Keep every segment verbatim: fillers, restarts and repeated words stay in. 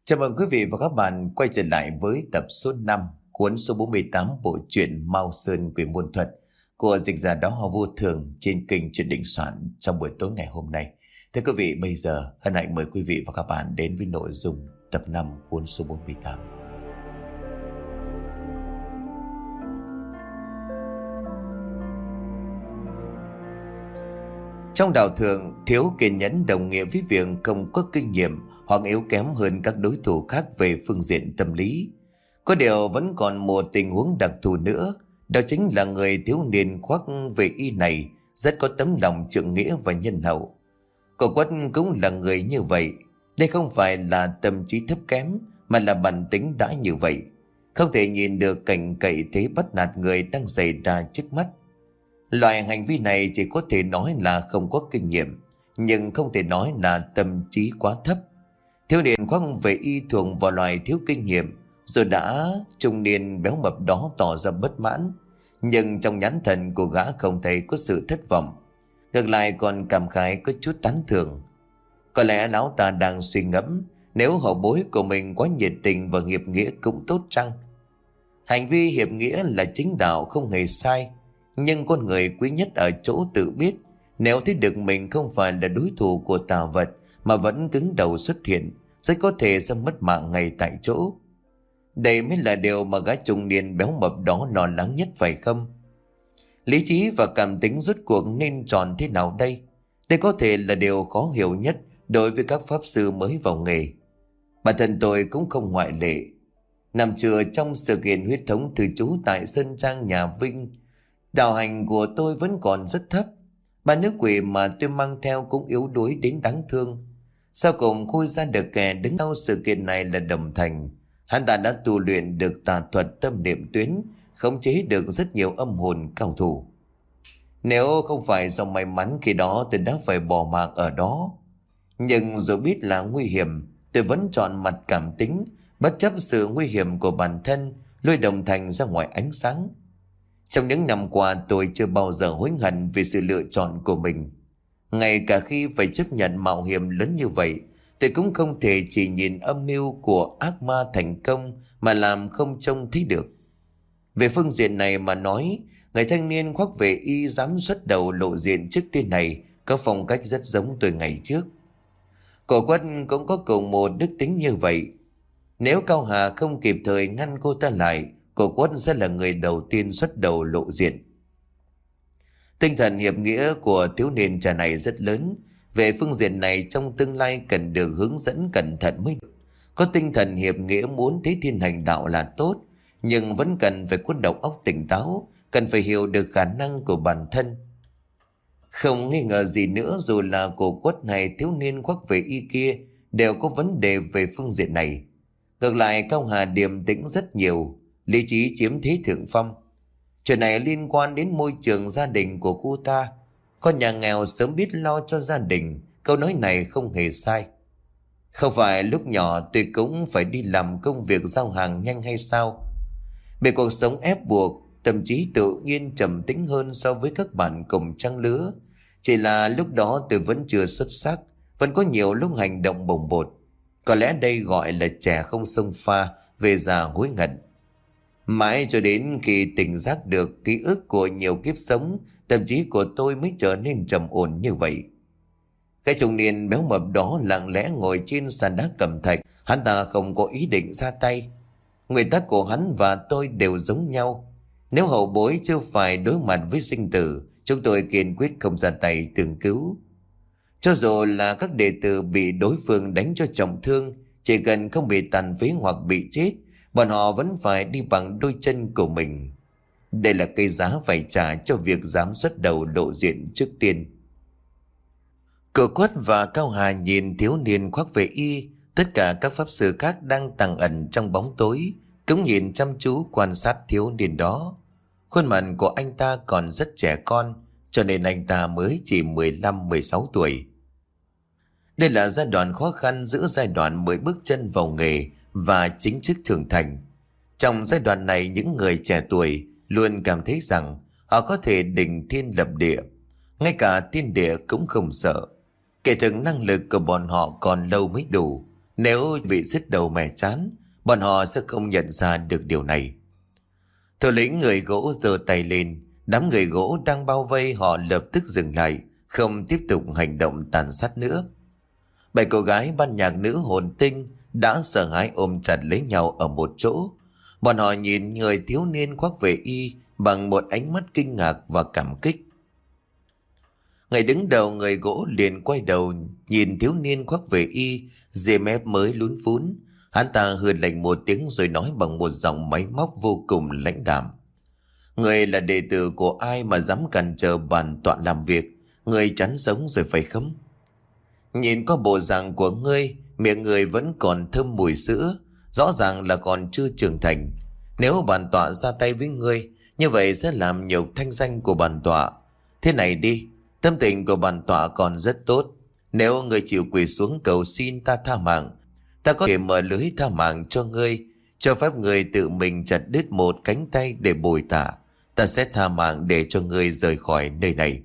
Chào mừng quý vị và các bạn quay trở lại với tập số năm cuốn số bốn mươi tám bộ truyện Mao Sơn Quỷ Môn Thuật của dịch giả Đó Ho Vô Thường trên kênh Truyện Định Soạn trong buổi tối ngày hôm nay. Thưa quý vị, bây giờ hân hạnh mời quý vị và các bạn đến với nội dung tập năm cuốn số bốn mươi tám. Trong đạo thường, thiếu kiên nhẫn đồng nghĩa với việc không có kinh nghiệm hoặc yếu kém hơn các đối thủ khác về phương diện tâm lý. Có điều vẫn còn một tình huống đặc thù nữa, đó chính là người thiếu niên khoác về y này rất có tấm lòng trượng nghĩa và nhân hậu. Cậu Quất cũng là người như vậy. Đây không phải là tâm trí thấp kém, mà là bản tính đã như vậy. Không thể nhìn được cảnh cậy thế bắt nạt người đang xảy ra trước mắt. Loại hành vi này chỉ có thể nói là không có kinh nghiệm, nhưng không thể nói là tâm trí quá thấp. Thiếu niên khoác về y thuộc vào loại thiếu kinh nghiệm, rồi đã trung niên béo mập đó tỏ ra bất mãn. Nhưng trong nhãn thần của gã không thấy có sự thất vọng, ngược lại còn cảm khái có chút tán thưởng. Có lẽ lão ta đang suy ngẫm, nếu hậu bối của mình quá nhiệt tình và hiệp nghĩa cũng tốt chăng. Hành vi hiệp nghĩa là chính đạo, không hề sai. Nhưng con người quý nhất ở chỗ tự biết, nếu thấy được mình không phải là đối thủ của tà vật mà vẫn cứng đầu xuất hiện, rất có thể sẽ mất mạng ngay tại chỗ. Đây mới là điều mà gã trung niên béo mập đó lo lắng nhất, phải không? Lý trí và cảm tính rốt cuộc nên chọn thế nào đây? Đây có thể là điều khó hiểu nhất đối với các pháp sư mới vào nghề. Bản thân tôi cũng không ngoại lệ. Năm trưa trong sự kiện huyết thống từ trú tại Sơn Trang nhà Vinh, đạo hành của tôi vẫn còn rất thấp. Ba nữ quỷ mà tôi mang theo cũng yếu đuối đến đáng thương. Sau cùng khui ra được kẻ đứng sau sự kiện này là Đồng Thành. Hắn ta đã tu luyện được tà thuật tâm niệm tuyến, khống chế được rất nhiều âm hồn cao thủ. Nếu không phải do may mắn khi đó tôi đã phải bỏ mạng ở đó. Nhưng dù biết là nguy hiểm, tôi vẫn chọn mặt cảm tính, bất chấp sự nguy hiểm của bản thân, lôi Đồng Thành ra ngoài ánh sáng. Trong những năm qua tôi chưa bao giờ hối hận vì sự lựa chọn của mình. Ngay cả khi phải chấp nhận mạo hiểm lớn như vậy, tôi cũng không thể chỉ nhìn âm mưu của ác ma thành công mà làm không trông thấy được. Về phương diện này mà nói, người thanh niên khoác về y dám xuất đầu lộ diện trước tiên này có phong cách rất giống tôi ngày trước. Cổ Quất cũng có cùng một đức tính như vậy. Nếu Cao Hà không kịp thời ngăn cô ta lại, Cổ Quất sẽ là người đầu tiên xuất đầu lộ diện. Tinh thần hiệp nghĩa của thiếu niên trà này rất lớn. Về phương diện này trong tương lai cần được hướng dẫn cẩn thận mới được. Có tinh thần hiệp nghĩa muốn thế thiên hành đạo là tốt, nhưng vẫn cần phải có đầu óc tỉnh táo, cần phải hiểu được khả năng của bản thân. Không nghi ngờ gì nữa, dù là Cổ Quất hay thiếu niên khoác về y kia đều có vấn đề về phương diện này. Ngược lại Cao Hà điềm tĩnh rất nhiều, lý trí chiếm thế thượng phong. Chuyện này liên quan đến môi trường gia đình của cô ta. Con nhà nghèo sớm biết lo cho gia đình, câu nói này không hề sai. Không phải lúc nhỏ tôi cũng phải đi làm công việc giao hàng nhanh hay sao? Bị cuộc sống ép buộc, tâm trí tự nhiên trầm tĩnh hơn so với các bạn cùng trang lứa. Chỉ là lúc đó tôi vẫn chưa xuất sắc, vẫn có nhiều lúc hành động bồng bột. Có lẽ đây gọi là trẻ không xông pha, về già hối hận. Mãi cho đến khi tỉnh giác được ký ức của nhiều kiếp sống, tâm trí của tôi mới trở nên trầm ổn như vậy. Cái trung niên béo mập đó lặng lẽ ngồi trên sàn đá cẩm thạch. Hắn ta không có ý định ra tay. Nguyên tắc của hắn và tôi đều giống nhau. Nếu hậu bối chưa phải đối mặt với sinh tử, chúng tôi kiên quyết không ra tay tương cứu. Cho dù là các đệ tử bị đối phương đánh cho trọng thương, chỉ cần không bị tàn phế hoặc bị chết, bọn họ vẫn phải đi bằng đôi chân của mình. Đây là cái giá phải trả cho việc dám xuất đầu lộ diện trước tiên. Cổ Quất và Cao Hà nhìn thiếu niên khoác về y. Tất cả các pháp sư khác đang tàng ẩn trong bóng tối cũng nhìn chăm chú quan sát thiếu niên đó. Khuôn mặt của anh ta còn rất trẻ con, cho nên anh ta mới chỉ mười lăm mười sáu tuổi. Đây là giai đoạn khó khăn giữa giai đoạn mới bước chân vào nghề và chính thức trưởng thành. Trong giai đoạn này, những người trẻ tuổi luôn cảm thấy rằng họ có thể đỉnh thiên lập địa, ngay cả thiên địa cũng không sợ. Kể thực năng lực của bọn họ còn lâu mới đủ. Nếu bị sứt đầu mẻ chán, bọn họ sẽ không nhận ra được điều này. Thủ lĩnh người gỗ giơ tay lên, đám người gỗ đang bao vây họ lập tức dừng lại, không tiếp tục hành động tàn sát nữa. Bảy cô gái ban nhạc nữ hồn tinh đã sợ hãi ôm chặt lấy nhau ở một chỗ. Bọn họ nhìn người thiếu niên khoác về y bằng một ánh mắt kinh ngạc và cảm kích. Người đứng đầu người gỗ liền quay đầu nhìn thiếu niên khoác về y, dề mép mới lún phún. Hắn ta hừ lạnh một tiếng rồi nói bằng một giọng máy móc vô cùng lãnh đạm: người là đệ tử của ai mà dám cản trở bản tọa làm việc? Người chán sống rồi phải không? Nhìn có bộ dạng của ngươi, miệng người vẫn còn thơm mùi sữa, rõ ràng là còn chưa trưởng thành. Nếu bản tọa ra tay với ngươi, như vậy sẽ làm nhục thanh danh của bản tọa. Thế này đi, tâm tình của bản tọa còn rất tốt. Nếu ngươi chịu quỳ xuống cầu xin ta tha mạng, ta có thể mở lưới tha mạng cho ngươi, cho phép ngươi tự mình chặt đứt một cánh tay để bồi tạ. Ta sẽ tha mạng để cho ngươi rời khỏi nơi này.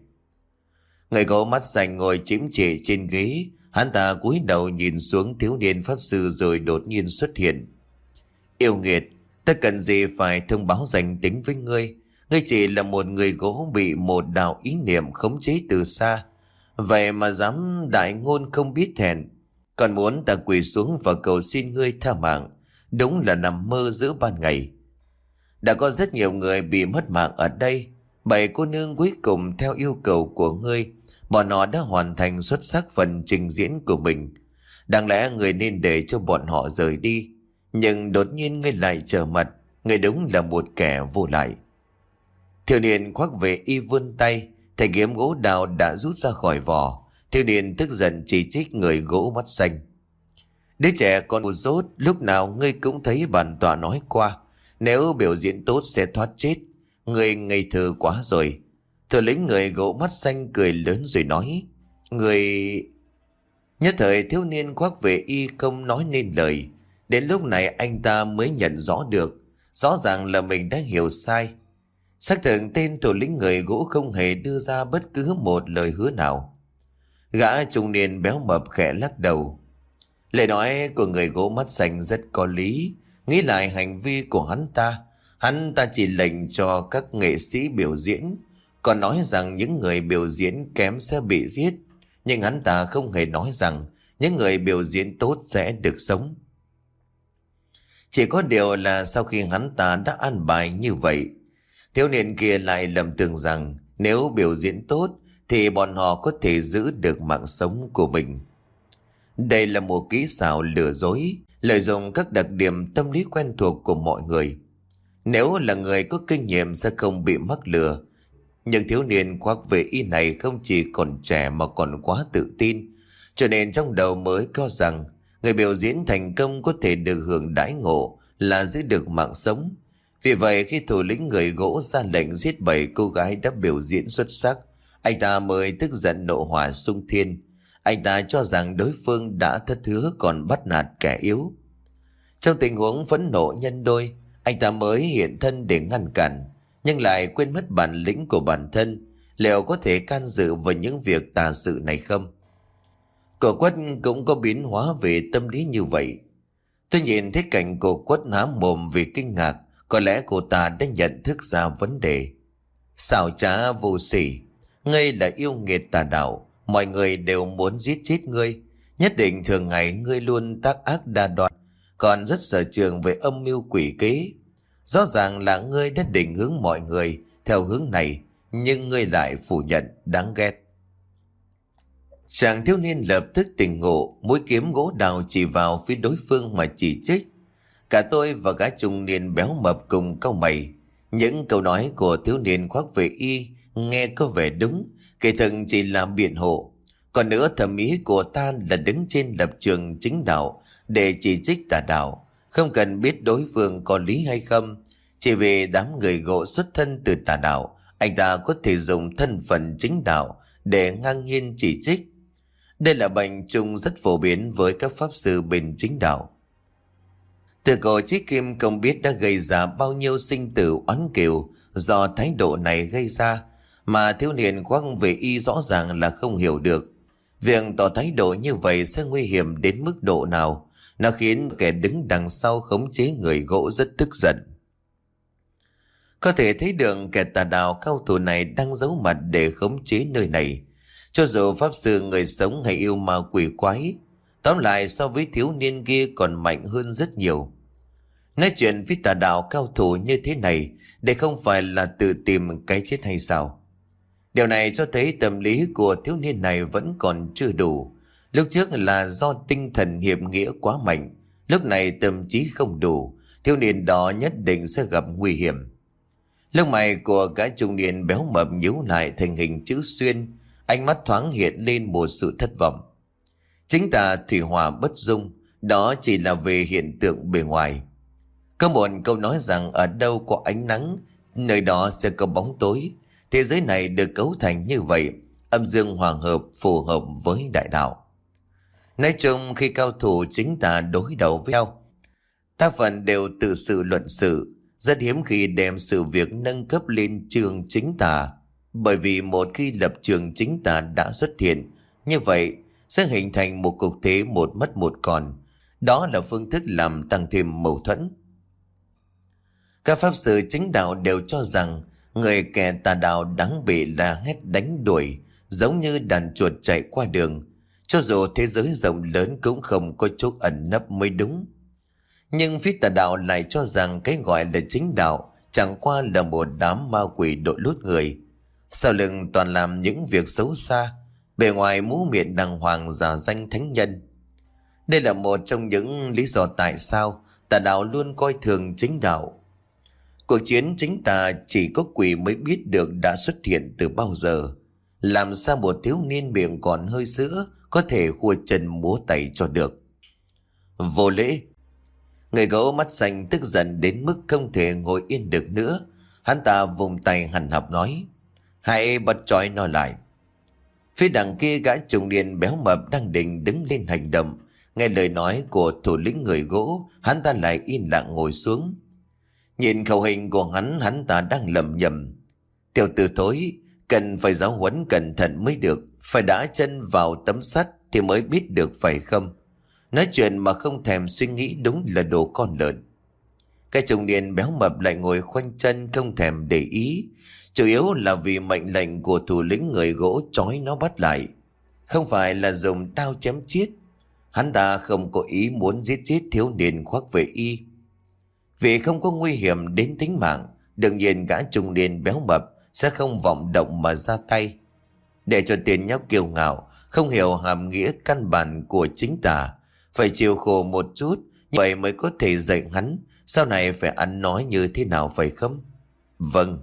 Người gỗ mắt xanh ngồi chĩm chệ trên ghế, hắn ta cúi đầu nhìn xuống thiếu niên pháp sư rồi đột nhiên xuất hiện. Yêu nghiệt, ta cần gì phải thông báo danh tính với ngươi? Ngươi chỉ là một người gỗ bị một đạo ý niệm khống chế từ xa, vậy mà dám đại ngôn không biết thẹn, còn muốn ta quỳ xuống và cầu xin ngươi tha mạng. Đúng là nằm mơ giữa ban ngày. Đã có rất nhiều người bị mất mạng ở đây. Bảy cô nương cuối cùng theo yêu cầu của ngươi, bọn họ đã hoàn thành xuất sắc phần trình diễn của mình. Đáng lẽ người nên để cho bọn họ rời đi, nhưng đột nhiên ngươi lại trở mặt. Ngươi đúng là một kẻ vô lại. Thiếu niên khoác về y vươn tay, thanh kiếm gỗ đào đã rút ra khỏi vỏ. Thiếu niên tức giận chỉ trích người gỗ mắt xanh. Đứa trẻ còn một dốt, lúc nào ngươi cũng thấy bản tọa nói qua, nếu biểu diễn tốt sẽ thoát chết. Ngươi ngây thơ quá rồi. Thủ lĩnh người gỗ mắt xanh cười lớn rồi nói: Người... Nhất thời thiếu niên khoác về y không nói nên lời. Đến lúc này anh ta mới nhận rõ được, rõ ràng là mình đã hiểu sai. Xác thực tên thủ lĩnh người gỗ không hề đưa ra bất cứ một lời hứa nào. Gã trung niên béo mập khẽ lắc đầu. Lời nói của người gỗ mắt xanh rất có lý. Nghĩ lại hành vi của hắn ta, hắn ta chỉ lệnh cho các nghệ sĩ biểu diễn, còn nói rằng những người biểu diễn kém sẽ bị giết. Nhưng hắn ta không hề nói rằng những người biểu diễn tốt sẽ được sống. Chỉ có điều là sau khi hắn ta đã an bài như vậy, thiếu niên kia lại lầm tưởng rằng nếu biểu diễn tốt thì bọn họ có thể giữ được mạng sống của mình. Đây là một kỹ xảo lừa dối, lợi dụng các đặc điểm tâm lý quen thuộc của mọi người. Nếu là người có kinh nghiệm sẽ không bị mắc lừa. Nhưng thiếu niên khoác về y này không chỉ còn trẻ mà còn quá tự tin, cho nên trong đầu mới cho rằng người biểu diễn thành công có thể được hưởng đãi ngộ là giữ được mạng sống. Vì vậy khi thủ lĩnh người gỗ ra lệnh giết bảy cô gái đã biểu diễn xuất sắc, anh ta mới tức giận nộ hỏa xung thiên. Anh ta cho rằng đối phương đã thất hứa còn bắt nạt kẻ yếu. Trong tình huống phẫn nộ nhân đôi, anh ta mới hiện thân để ngăn cản, nhưng lại quên mất bản lĩnh của bản thân. Liệu có thể can dự vào những việc tà sự này không? Cổ Quất cũng có biến hóa về tâm lý như vậy. Tôi nhìn thấy cảnh Cổ Quất há mồm vì kinh ngạc. Có lẽ cô ta đã nhận thức ra vấn đề. Xảo trá vô sỉ, ngươi là yêu nghiệt tà đạo, mọi người đều muốn giết chết ngươi. Nhất định thường ngày ngươi luôn tác ác đa đoan, còn rất sở trường về âm mưu quỷ kế. Rõ ràng là ngươi đã định hướng mọi người theo hướng này, nhưng ngươi lại phủ nhận, đáng ghét. Chàng thiếu niên lập tức tỉnh ngộ, mũi kiếm gỗ đào chỉ vào phía đối phương mà chỉ trích. Cả tôi và gã trung niên béo mập cùng cau mày. Những câu nói của thiếu niên khoác về y nghe có vẻ đúng, kỳ thực chỉ là biện hộ. Còn nữa, thẩm ý của ta là đứng trên lập trường chính đạo để chỉ trích tà đạo, không cần biết đối phương có lý hay không. Chỉ vì đám người gỗ xuất thân từ tà đạo, anh ta có thể dùng thân phận chính đạo để ngang nhiên chỉ trích. Đây là bệnh chung rất phổ biến với các pháp sư bên chính đạo. Từ cổ chí kim không biết đã gây ra bao nhiêu sinh tử oán kiều do thái độ này gây ra, mà thiếu niên khoác về y rõ ràng là không hiểu được. Việc tỏ thái độ như vậy sẽ nguy hiểm đến mức độ nào, Nó khiến kẻ đứng đằng sau khống chế người gỗ rất tức giận. Có thể thấy được kẻ tà đạo cao thủ này đang giấu mặt để khống chế nơi này. Cho dù pháp sư người sống hay yêu ma quỷ quái, tóm lại so với thiếu niên kia còn mạnh hơn rất nhiều. Nói chuyện với tà đạo cao thủ như thế này để không phải là tự tìm cái chết hay sao? Điều này cho thấy tâm lý của thiếu niên này vẫn còn chưa đủ. Lúc trước là do tinh thần hiệp nghĩa quá mạnh, lúc này tâm trí không đủ, thiếu niên đó nhất định sẽ gặp nguy hiểm. Lông mày của gã trung niên béo mập nhíu lại thành hình chữ xuyên, ánh mắt thoáng hiện lên một sự thất vọng. Chính tà thủy hỏa bất dung, đó chỉ là về hiện tượng bề ngoài. Có một câu nói rằng ở đâu có ánh nắng, nơi đó sẽ có bóng tối. Thế giới này được cấu thành như vậy, âm dương hòa hợp, phù hợp với đại đạo. Nói chung khi cao thủ chính tà đối đầu với nhau, đa phần đều tự sự luận sự, rất hiếm khi đem sự việc nâng cấp lên trường chính tà. Bởi vì một khi lập trường chính tà đã xuất hiện, như vậy sẽ hình thành một cục thế một mất một còn. Đó là phương thức làm tăng thêm mâu thuẫn. Các pháp sư chính đạo đều cho rằng người kẻ tà đạo đáng bị la hét đánh đuổi, giống như đàn chuột chạy qua đường. Cho dù thế giới rộng lớn cũng không có chỗ ẩn nấp mới đúng. Nhưng phía tà đạo lại cho rằng cái gọi là chính đạo chẳng qua là một đám ma quỷ đội lốt người. Sau lưng toàn làm những việc xấu xa, bề ngoài mũ miệng đàng hoàng giả danh thánh nhân. Đây là một trong những lý do tại sao tà đạo luôn coi thường chính đạo. Cuộc chiến chính tà chỉ có quỷ mới biết được đã xuất hiện từ bao giờ. Làm sao một thiếu niên miệng còn hơi sữa có thể khua chân múa tay cho được? Vô lễ! Người gấu mắt xanh tức giận đến mức không thể ngồi yên được nữa. Hắn ta vùng tay hằn học nói: hãy bắt trói nó lại. Phía đằng kia gã trung niên béo mập đang định đứng lên hành động. Nghe lời nói của thủ lĩnh người gỗ, hắn ta lại yên lặng ngồi xuống. Nhìn khẩu hình của hắn, hắn ta đang lầm nhầm: tiểu tử thối, cần phải giáo huấn cẩn thận mới được. Phải đã chân vào tấm sắt thì mới biết được phải không? Nói chuyện mà không thèm suy nghĩ đúng là đồ con lợn. Cái trung niên béo mập lại ngồi khoanh chân không thèm để ý. Chủ yếu là vì mệnh lệnh của thủ lĩnh người gỗ trói nó bắt lại, không phải là dùng đao chém chết. Hắn ta không có ý muốn giết chết thiếu niên khoác về y. Vì không có nguy hiểm đến tính mạng, đương nhiên gã trung niên béo mập sẽ không vọng động mà ra tay. Để cho tiền nhóc kiêu ngạo, không hiểu hàm nghĩa căn bản của chính tà, phải chịu khổ một chút, như vậy mới có thể dạy hắn sau này phải ăn nói như thế nào, phải không? Vâng.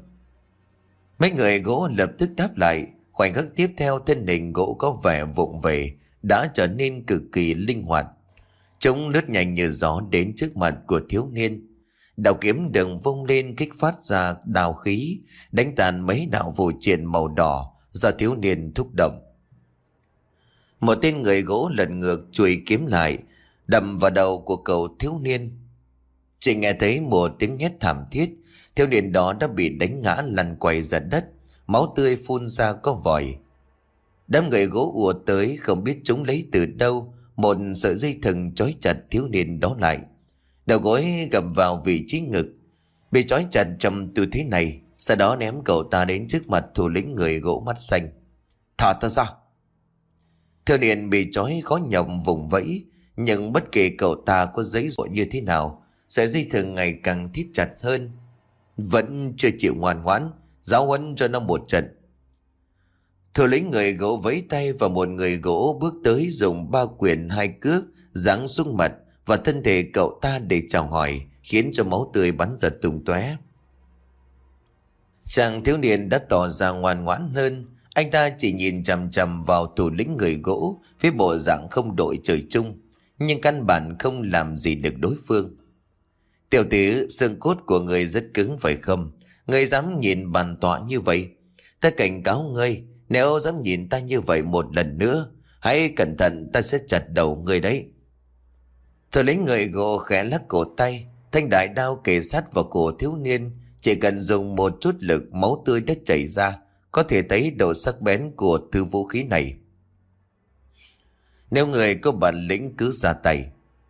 Mấy người gỗ lập tức đáp lại. Khoảnh khắc tiếp theo, thân hình gỗ có vẻ vụng về đã trở nên cực kỳ linh hoạt. Chúng lướt nhanh như gió đến trước mặt của thiếu niên. Đạo kiếm đường vung lên kích phát ra đào khí, đánh tàn mấy đạo phù triện màu đỏ do thiếu niên thúc động. Một tên người gỗ lật ngược chùi kiếm lại, đâm vào đầu của cậu thiếu niên. Chỉ nghe thấy một tiếng hét thảm thiết, thiếu niên đó đã bị đánh ngã lăn quay ra đất, máu tươi phun ra có vòi. Đám người gỗ ùa tới, không biết chúng lấy từ đâu một sợi dây thừng trói chặt thiếu niên đó lại. Đầu gối gầm vào vị trí ngực, bị trói chặt trong tư thế này. Sau đó ném cậu ta đến trước mặt thủ lĩnh người gỗ mắt xanh. Thả ta ra! Thiếu niên bị trói khó nhọc vùng vẫy, nhưng bất kể cậu ta có giấy dụa như thế nào, sợi dây thừng ngày càng thít chặt hơn. Vẫn chưa chịu ngoan ngoãn, giáo huấn cho nó một trận. Thủ lĩnh người gỗ vẫy tay và một người gỗ bước tới, dùng ba quyền hai cước giáng xuống mặt và thân thể cậu ta để chào hỏi, khiến cho máu tươi bắn ra tung tóe. Chàng thiếu niên đã tỏ ra ngoan ngoãn hơn. Anh ta chỉ nhìn chằm chằm vào thủ lĩnh người gỗ với bộ dạng không đội trời chung, nhưng căn bản không làm gì được đối phương. Tiểu tử, xương cốt của người rất cứng phải không? Ngươi dám nhìn bản tọa như vậy? Ta cảnh cáo ngươi, nếu dám nhìn ta như vậy một lần nữa, hãy cẩn thận, ta sẽ chặt đầu ngươi đấy. Thủ lĩnh người gỗ khẽ lắc cổ tay, thanh đại đao kề sát vào cổ thiếu niên. Chỉ cần dùng một chút lực, máu tươi đã chảy ra. Có thể thấy độ sắc bén của thứ vũ khí này. Nếu người có bản lĩnh cứ ra tay.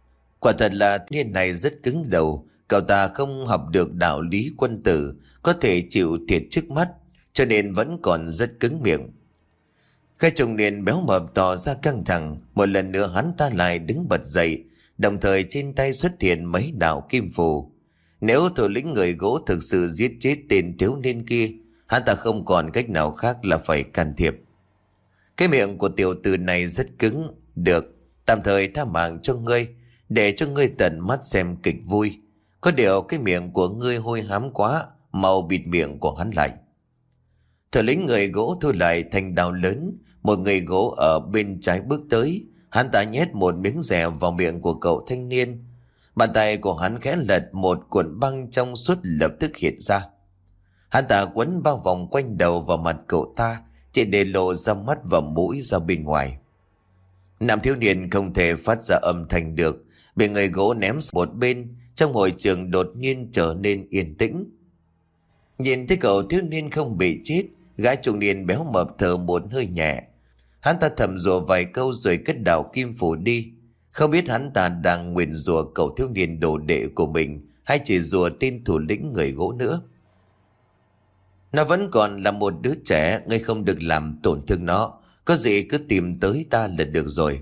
Quả thật là thiếu niên này rất cứng đầu. Cậu ta không học được đạo lý quân tử, có thể chịu thiệt trước mắt, cho nên vẫn còn rất cứng miệng. Gã trung niên béo mập tỏ ra căng thẳng. Một lần nữa hắn ta lại đứng bật dậy, đồng thời trên tay xuất hiện mấy đạo kim phù. Nếu thủ lĩnh người gỗ thực sự giết chết tên thiếu niên kia, hắn ta không còn cách nào khác là phải can thiệp. Cái miệng của tiểu tử này rất cứng. Được, tạm thời tha mạng cho ngươi, để cho ngươi tận mắt xem kịch vui. Có điều cái miệng của ngươi hôi hám quá, mau bịt miệng của hắn lại. Thủ lĩnh người gỗ thu lại thanh đao lớn. Một người gỗ ở bên trái bước tới. Hắn ta nhét một miếng dẻ vào miệng của cậu thanh niên. Bàn tay của hắn khẽ lật, một cuộn băng trong suốt lập tức hiện ra. Hắn ta quấn bao vòng quanh đầu và mặt cậu ta, chỉ để lộ ra mắt và mũi ra bên ngoài. Nam thiếu niên không thể phát ra âm thanh được, bị người gỗ ném sang một bên. Trong hội trường đột nhiên trở nên yên tĩnh. Nhìn thấy cậu thiếu niên không bị chết, gã trung niên béo mập thở một hơi nhẹ. Hắn ta thầm rủa vài câu rồi cất đạo kim phủ đi. Không biết hắn ta đang nguyền rủa cậu thiếu niên đồ đệ của mình, hay chỉ rủa tên thủ lĩnh người gỗ nữa. Nó vẫn còn là một đứa trẻ, ngươi không được làm tổn thương nó. Có gì cứ tìm tới ta là được rồi.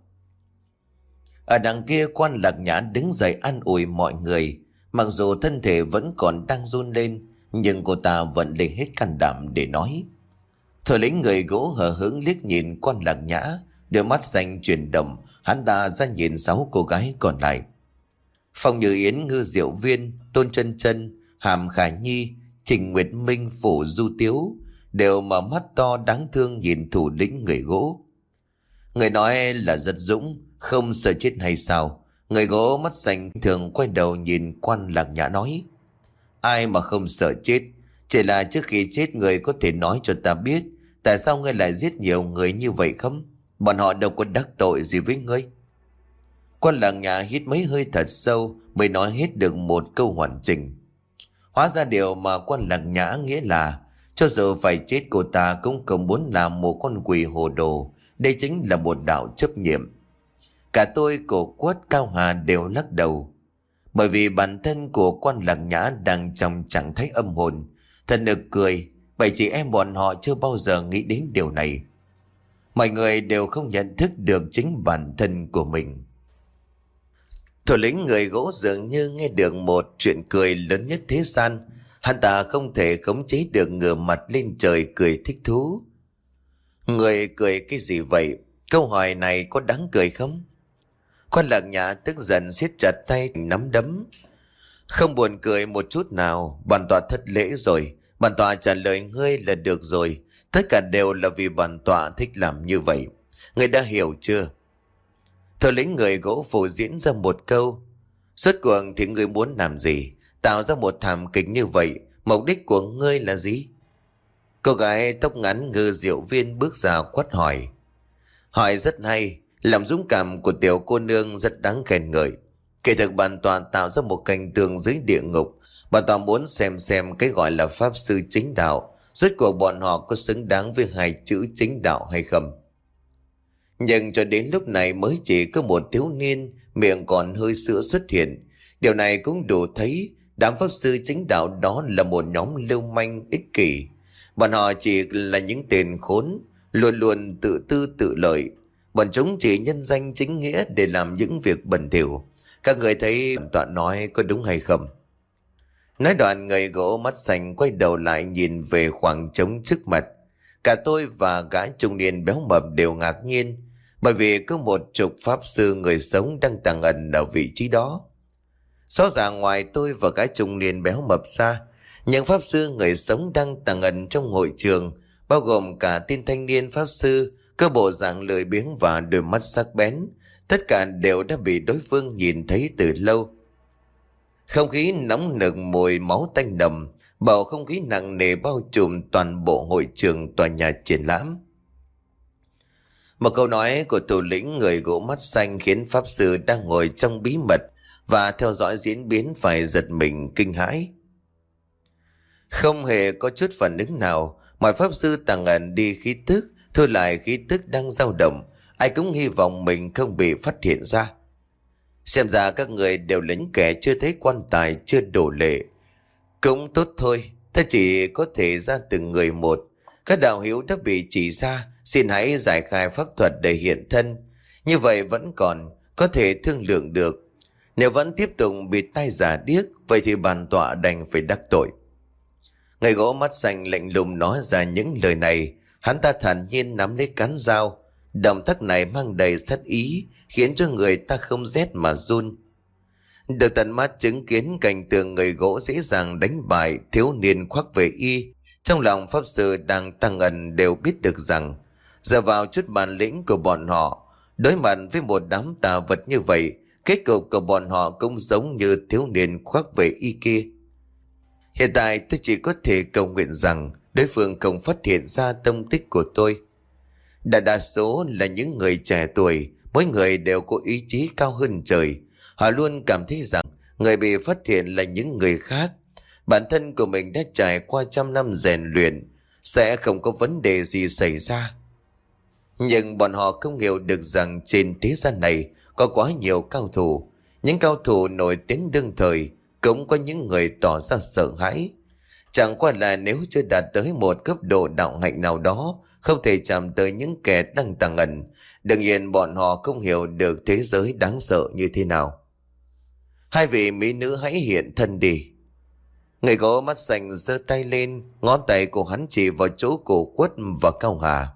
Ở đằng kia, Quan Lạc Nhã đứng dậy an ủi mọi người. Mặc dù thân thể vẫn còn đang run lên, nhưng cô ta vẫn lấy hết can đảm để nói. Thủ lĩnh người gỗ hờ hững liếc nhìn Quan Lạc Nhã, đôi mắt xanh chuyển động. Hắn ta ra nhìn sáu cô gái còn lại. Phong Như Yến, Ngư Diệu Viên, Tôn Chân Chân, Hàm Khả Nhi, Trình Nguyệt Minh, Phủ Du Tiếu đều mở mắt to đáng thương nhìn thủ lĩnh người gỗ. Người nói là rất dũng, không sợ chết hay sao? Người gỗ mắt xanh thường quay đầu nhìn Quan Lạc Nhã nói. Ai mà không sợ chết? Chỉ là trước khi chết người có thể nói cho ta biết tại sao ngươi lại giết nhiều người như vậy không? Bọn họ đâu có đắc tội gì với ngươi. Quan Lạc Nhã hít mấy hơi thật sâu mới nói hết được một câu hoàn chỉnh. Hóa ra điều mà Quan Lạc Nhã nghĩa là cho dù phải chết cô ta cũng không muốn làm một con quỷ hồ đồ. Đây chính là một đạo chấp nhiệm. Cả tôi, Cổ Quất, Cao Hà đều lắc đầu. Bởi vì bản thân của Quan Lạc Nhã đang trong trạng thái âm hồn. Thật nực cười, bởi chị em bọn họ chưa bao giờ nghĩ đến điều này. Mọi người đều không nhận thức được chính bản thân của mình. Thủ lĩnh người gỗ dường như nghe được một chuyện cười lớn nhất thế gian. Hắn ta không thể khống chế được, ngửa mặt lên trời cười thích thú. Người cười cái gì vậy? Câu hỏi này có đáng cười không? Quan Lạc Nhã tức giận siết chặt tay nắm đấm. Không buồn cười một chút nào. Bản tọa thất lễ rồi. Bản tọa trả lời ngươi là được rồi. Tất cả đều là vì bản tọa thích làm như vậy. Ngươi đã hiểu chưa? Thủ lĩnh người gỗ phô diễn ra một câu. Suốt cuộc thì ngươi muốn làm gì? Tạo ra một thảm kịch như vậy, mục đích của ngươi là gì? Cô gái tóc ngắn Ngư Diệu Viên bước ra quát hỏi. Hỏi rất hay. Lòng dũng cảm của tiểu cô nương rất đáng khen ngợi. Kể thực bản tọa tạo ra một cảnh tượng dưới địa ngục. Bản tọa muốn xem xem cái gọi là pháp sư chính đạo, rốt cuộc bọn họ có xứng đáng với hai chữ chính đạo hay không. Nhưng cho đến lúc này mới chỉ có một thiếu niên miệng còn hơi sữa xuất hiện. Điều này cũng đủ thấy đám pháp sư chính đạo đó là một nhóm lưu manh ích kỷ. Bọn họ chỉ là những tên khốn, luôn luôn tự tư tự lợi. Bọn chúng chỉ nhân danh chính nghĩa để làm những việc bẩn thỉu. Các người thấy bản tọa nói có đúng hay không? Nói đoạn, người gỗ mắt xanh quay đầu lại nhìn về khoảng trống trước mặt. Cả tôi và gã trung niên béo mập đều ngạc nhiên, bởi vì có một chục pháp sư người sống đang tàng ẩn ở vị trí đó. Rõ ràng ngoài tôi và gã trung niên béo mập ra, những pháp sư người sống đang tàng ẩn trong hội trường, bao gồm cả tên thanh niên pháp sư có bộ dạng lười biếng và đôi mắt sắc bén, tất cả đều đã bị đối phương nhìn thấy từ lâu. Không khí nóng nực, mùi máu tanh nồng, bầu không khí nặng nề bao trùm toàn bộ hội trường tòa nhà triển lãm. Một câu nói của thủ lĩnh người gỗ mắt xanh khiến pháp sư đang ngồi trong bí mật và theo dõi diễn biến phải giật mình kinh hãi. Không hề có chút phản ứng nào, mọi pháp sư tàng ẩn đi khí tức, thôi lại khí tức đang dao động. Ai cũng hy vọng mình không bị phát hiện ra. Xem ra các người đều lính kẻ chưa thấy quan tài chưa đổ lệ. Cũng tốt thôi, ta chỉ có thể ra từng người một. Các đạo hữu đã bị chỉ ra, xin hãy giải khai pháp thuật để hiện thân. Như vậy vẫn còn có thể thương lượng được. Nếu vẫn tiếp tục bị tai giả điếc, vậy thì bản tọa đành phải đắc tội. Người gỗ mắt xanh lạnh lùng nói ra những lời này. Hắn ta thản nhiên nắm lấy cán dao. Động tác này mang đầy sát ý, khiến cho người ta không rét mà run. Được tận mắt chứng kiến cảnh tượng người gỗ dễ dàng đánh bại thiếu niên khoác về y, trong lòng pháp sư đang tăng ẩn đều biết được rằng giờ vào chút bản lĩnh của bọn họ, đối mặt với một đám tà vật như vậy, kết cục của bọn họ cũng giống như thiếu niên khoác về y kia. Hiện tại tôi chỉ có thể cầu nguyện rằng đối phương không phát hiện ra tông tích của tôi. Đại đa số là những người trẻ tuổi, mỗi người đều có ý chí cao hơn trời. Họ luôn cảm thấy rằng người bị phát hiện là những người khác. Bản thân của mình đã trải qua trăm năm rèn luyện, sẽ không có vấn đề gì xảy ra. Nhưng bọn họ không hiểu được rằng trên thế gian này có quá nhiều cao thủ. Những cao thủ nổi tiếng đương thời, cũng có những người tỏ ra sợ hãi. Chẳng qua là nếu chưa đạt tới một cấp độ đạo hạnh nào đó, không thể chạm tới những kẻ đang tàng ẩn. Đương nhiên bọn họ không hiểu được thế giới đáng sợ như thế nào. Hai vị mỹ nữ hãy hiện thân đi. Người gỗ mắt xanh giơ tay lên, ngón tay của hắn chỉ vào chỗ cổ Quất và Cao Hà.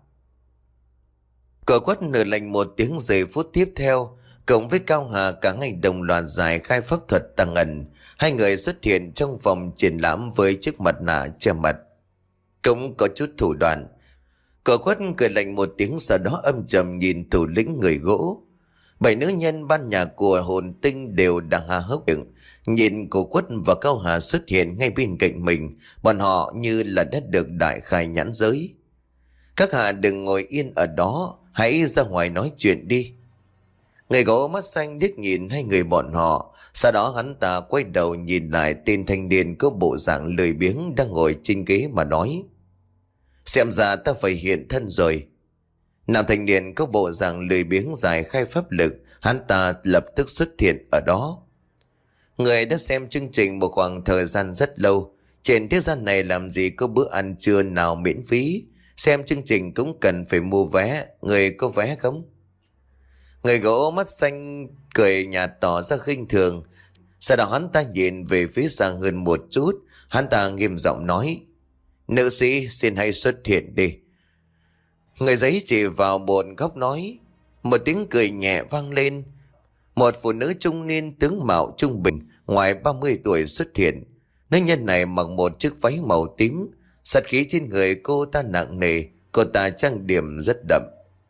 Cổ Quất nửa lệnh một tiếng, giây phút tiếp theo, cộng với Cao Hà cả ngày đồng loạt giải khai pháp thuật tàng ẩn. Hai người xuất hiện trong phòng triển lãm với chiếc mặt nạ che mặt, cũng có chút thủ đoạn. Cổ Quất cười lạnh một tiếng, sau đó âm trầm nhìn thủ lĩnh người gỗ. Bảy nữ nhân ban nhạc của hồn tinh đều đang há hốc miệng, nhìn Cổ Quất và Cao Hà xuất hiện ngay bên cạnh mình, bọn họ như là đã được đại khai nhãn giới. Các hạ đừng ngồi yên ở đó, hãy ra ngoài nói chuyện đi. Người gỗ mắt xanh liếc nhìn hai người bọn họ, sau đó hắn ta quay đầu nhìn lại tên thanh niên có bộ dạng lười biếng đang ngồi trên ghế mà nói: Xem ra ta phải hiện thân rồi. Nam thanh niên có bộ dạng lười biếng giải khai pháp lực, hắn ta lập tức xuất hiện ở đó. Người đã xem chương trình một khoảng thời gian rất lâu, trên thế gian này làm gì có bữa ăn trưa nào miễn phí, xem chương trình cũng cần phải mua vé, người có vé không? Người gỗ mắt xanh cười nhạt tỏ ra khinh thường, sau đó hắn ta nhìn về phía xa hơn một chút, hắn ta nghiêm giọng nói: Nữ sĩ xin hãy xuất hiện đi. Người giấy chỉ vào một góc nói. Một tiếng cười nhẹ vang lên. Một phụ nữ trung niên tướng mạo trung bình, ngoài ba mươi tuổi xuất hiện. Nữ nhân này mặc một chiếc váy màu tím, sát khí trên người cô ta nặng nề, cô ta trang điểm rất đậm.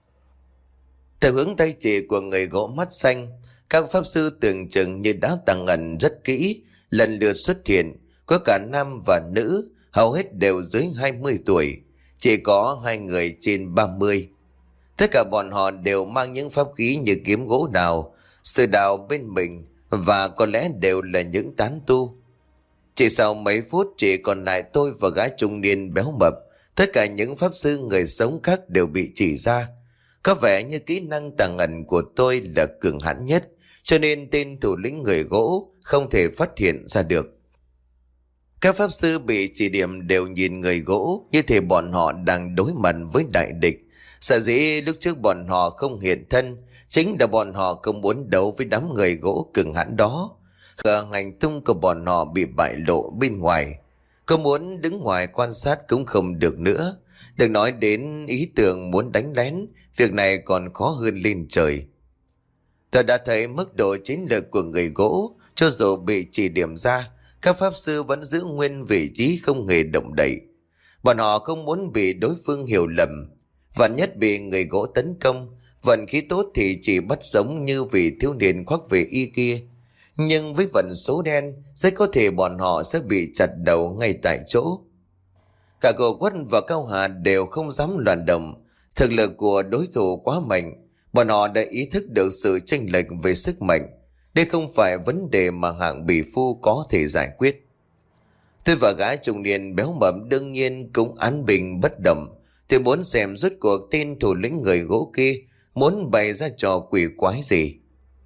Theo hướng tay chỉ của người gỗ mắt xanh, các pháp sư tưởng chừng như đã tàng ẩn rất kỹ, lần lượt xuất hiện, có cả nam và nữ, hầu hết đều dưới hai mươi tuổi, chỉ có hai người trên ba mươi. Tất cả bọn họ đều mang những pháp khí như kiếm gỗ đào, sư đào bên mình, và có lẽ đều là những tán tu. Chỉ sau mấy phút chỉ còn lại tôi và gái trung niên béo mập, tất cả những pháp sư người sống khác đều bị chỉ ra. Có vẻ như kỹ năng tàng ẩn của tôi là cường hãn nhất, cho nên tên thủ lĩnh người gỗ không thể phát hiện ra được. Các pháp sư bị chỉ điểm đều nhìn người gỗ như thể bọn họ đang đối mặt với đại địch. Sở dĩ lúc trước bọn họ không hiện thân chính là bọn họ không muốn đấu với đám người gỗ cường hãn đó. Cả hành tung của bọn họ bị bại lộ bên ngoài, có muốn đứng ngoài quan sát cũng không được nữa. Đừng nói đến ý tưởng muốn đánh lén, việc này còn khó hơn lên trời. Tôi đã thấy mức độ chiến lược của người gỗ, cho dù bị chỉ điểm ra, các pháp sư vẫn giữ nguyên vị trí không hề động đậy. Bọn họ không muốn bị đối phương hiểu lầm, vạn nhất bị người gỗ tấn công, vận khí tốt thì chỉ bắt sống như vị thiếu niên khoác về y kia. Nhưng với vận số đen, rất có thể bọn họ sẽ bị chặt đầu ngay tại chỗ. Cả Cổ Quất và Cao Hà đều không dám loạn động. Thực lực của đối thủ quá mạnh, bọn họ đã ý thức được sự chênh lệch về sức mạnh. Đây không phải vấn đề mà hạng bỉ phu có thể giải quyết. Tôi và gái trung niên béo mập đương nhiên cũng án bình bất động. Tôi muốn xem rốt cuộc tên thủ lĩnh người gỗ kia muốn bày ra trò quỷ quái gì.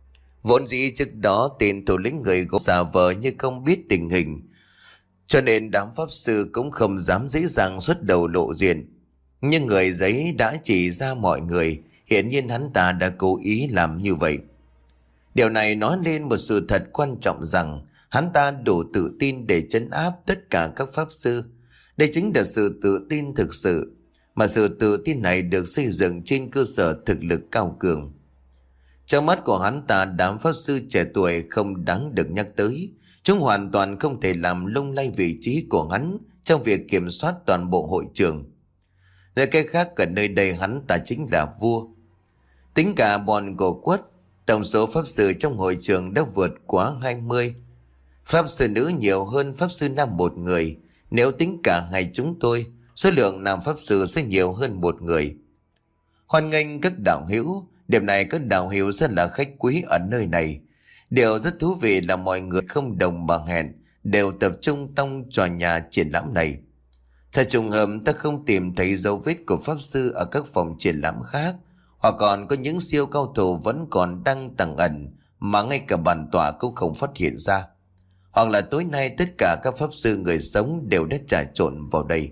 Vốn dĩ trước đó tên thủ lĩnh người gỗ giả vờ như không biết tình hình, cho nên đám pháp sư cũng không dám dễ dàng xuất đầu lộ diện. Nhưng người giấy đã chỉ ra mọi người, hiển nhiên hắn ta đã cố ý làm như vậy. Điều này nói lên một sự thật quan trọng rằng hắn ta đủ tự tin để trấn áp tất cả các pháp sư. Đây chính là sự tự tin thực sự, mà sự tự tin này được xây dựng trên cơ sở thực lực cao cường. Trong mắt của hắn ta, đám pháp sư trẻ tuổi không đáng được nhắc tới. Chúng hoàn toàn không thể làm lung lay vị trí của hắn trong việc kiểm soát toàn bộ hội trường. Nói cách khác, ở nơi đây hắn ta chính là vua. Tính cả bọn cổ quất, tổng số pháp sư trong hội trường đã vượt quá hai mươi. Pháp sư nữ nhiều hơn pháp sư nam một người. Nếu tính cả hai chúng tôi, số lượng nam pháp sư sẽ nhiều hơn một người. Hoan nghênh các đạo hữu. Điểm này các đạo hữu rất là khách quý ở nơi này. Điều rất thú vị là mọi người không đồng bằng hẹn đều tập trung trong tòa nhà triển lãm này. Thật trùng hợp ta không tìm thấy dấu vết của pháp sư ở các phòng triển lãm khác, hoặc còn có những siêu cao thủ vẫn còn đang tàng ẩn mà ngay cả bản tọa cũng không phát hiện ra. Hoặc là tối nay tất cả các pháp sư người sống đều đã trà trộn vào đây.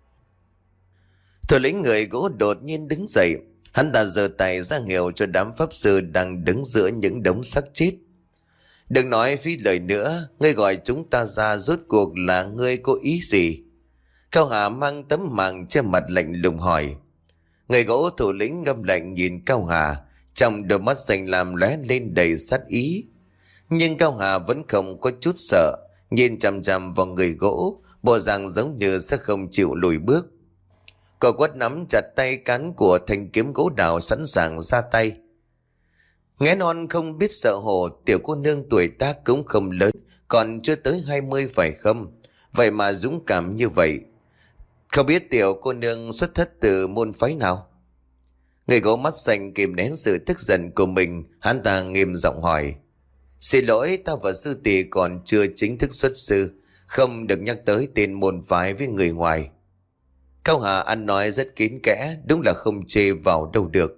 Thủ lĩnh người gỗ đột nhiên đứng dậy. Hắn ta giơ tay ra hiệu cho đám pháp sư đang đứng giữa những đống xác chết. Đừng nói phí lời nữa, ngươi gọi chúng ta ra rốt cuộc là ngươi có ý gì? Cao Hà mang tấm màng che mặt lạnh lùng hỏi. Người gỗ thủ lĩnh ngâm lạnh nhìn Cao Hà, trong đôi mắt xanh lam lóe lên đầy sát ý. Nhưng Cao Hà vẫn không có chút sợ, nhìn chằm chằm vào người gỗ, bộ dạng giống như sẽ không chịu lùi bước. Cậu quất nắm chặt tay cán của thanh kiếm gỗ đào sẵn sàng ra tay. Nghe non không biết sợ hổ, tiểu cô nương tuổi tác cũng không lớn, còn chưa tới hai mươi phải không? Vậy mà dũng cảm như vậy. Không biết tiểu cô nương xuất thất từ môn phái nào? Người gỗ mắt xanh kìm nén sự tức giận của mình, hắn ta nghiêm giọng hỏi. Xin lỗi, ta và sư tỷ còn chưa chính thức xuất sư, không được nhắc tới tên môn phái với người ngoài. Cao Hà ăn nói rất kín kẽ, đúng là không chê vào đâu được.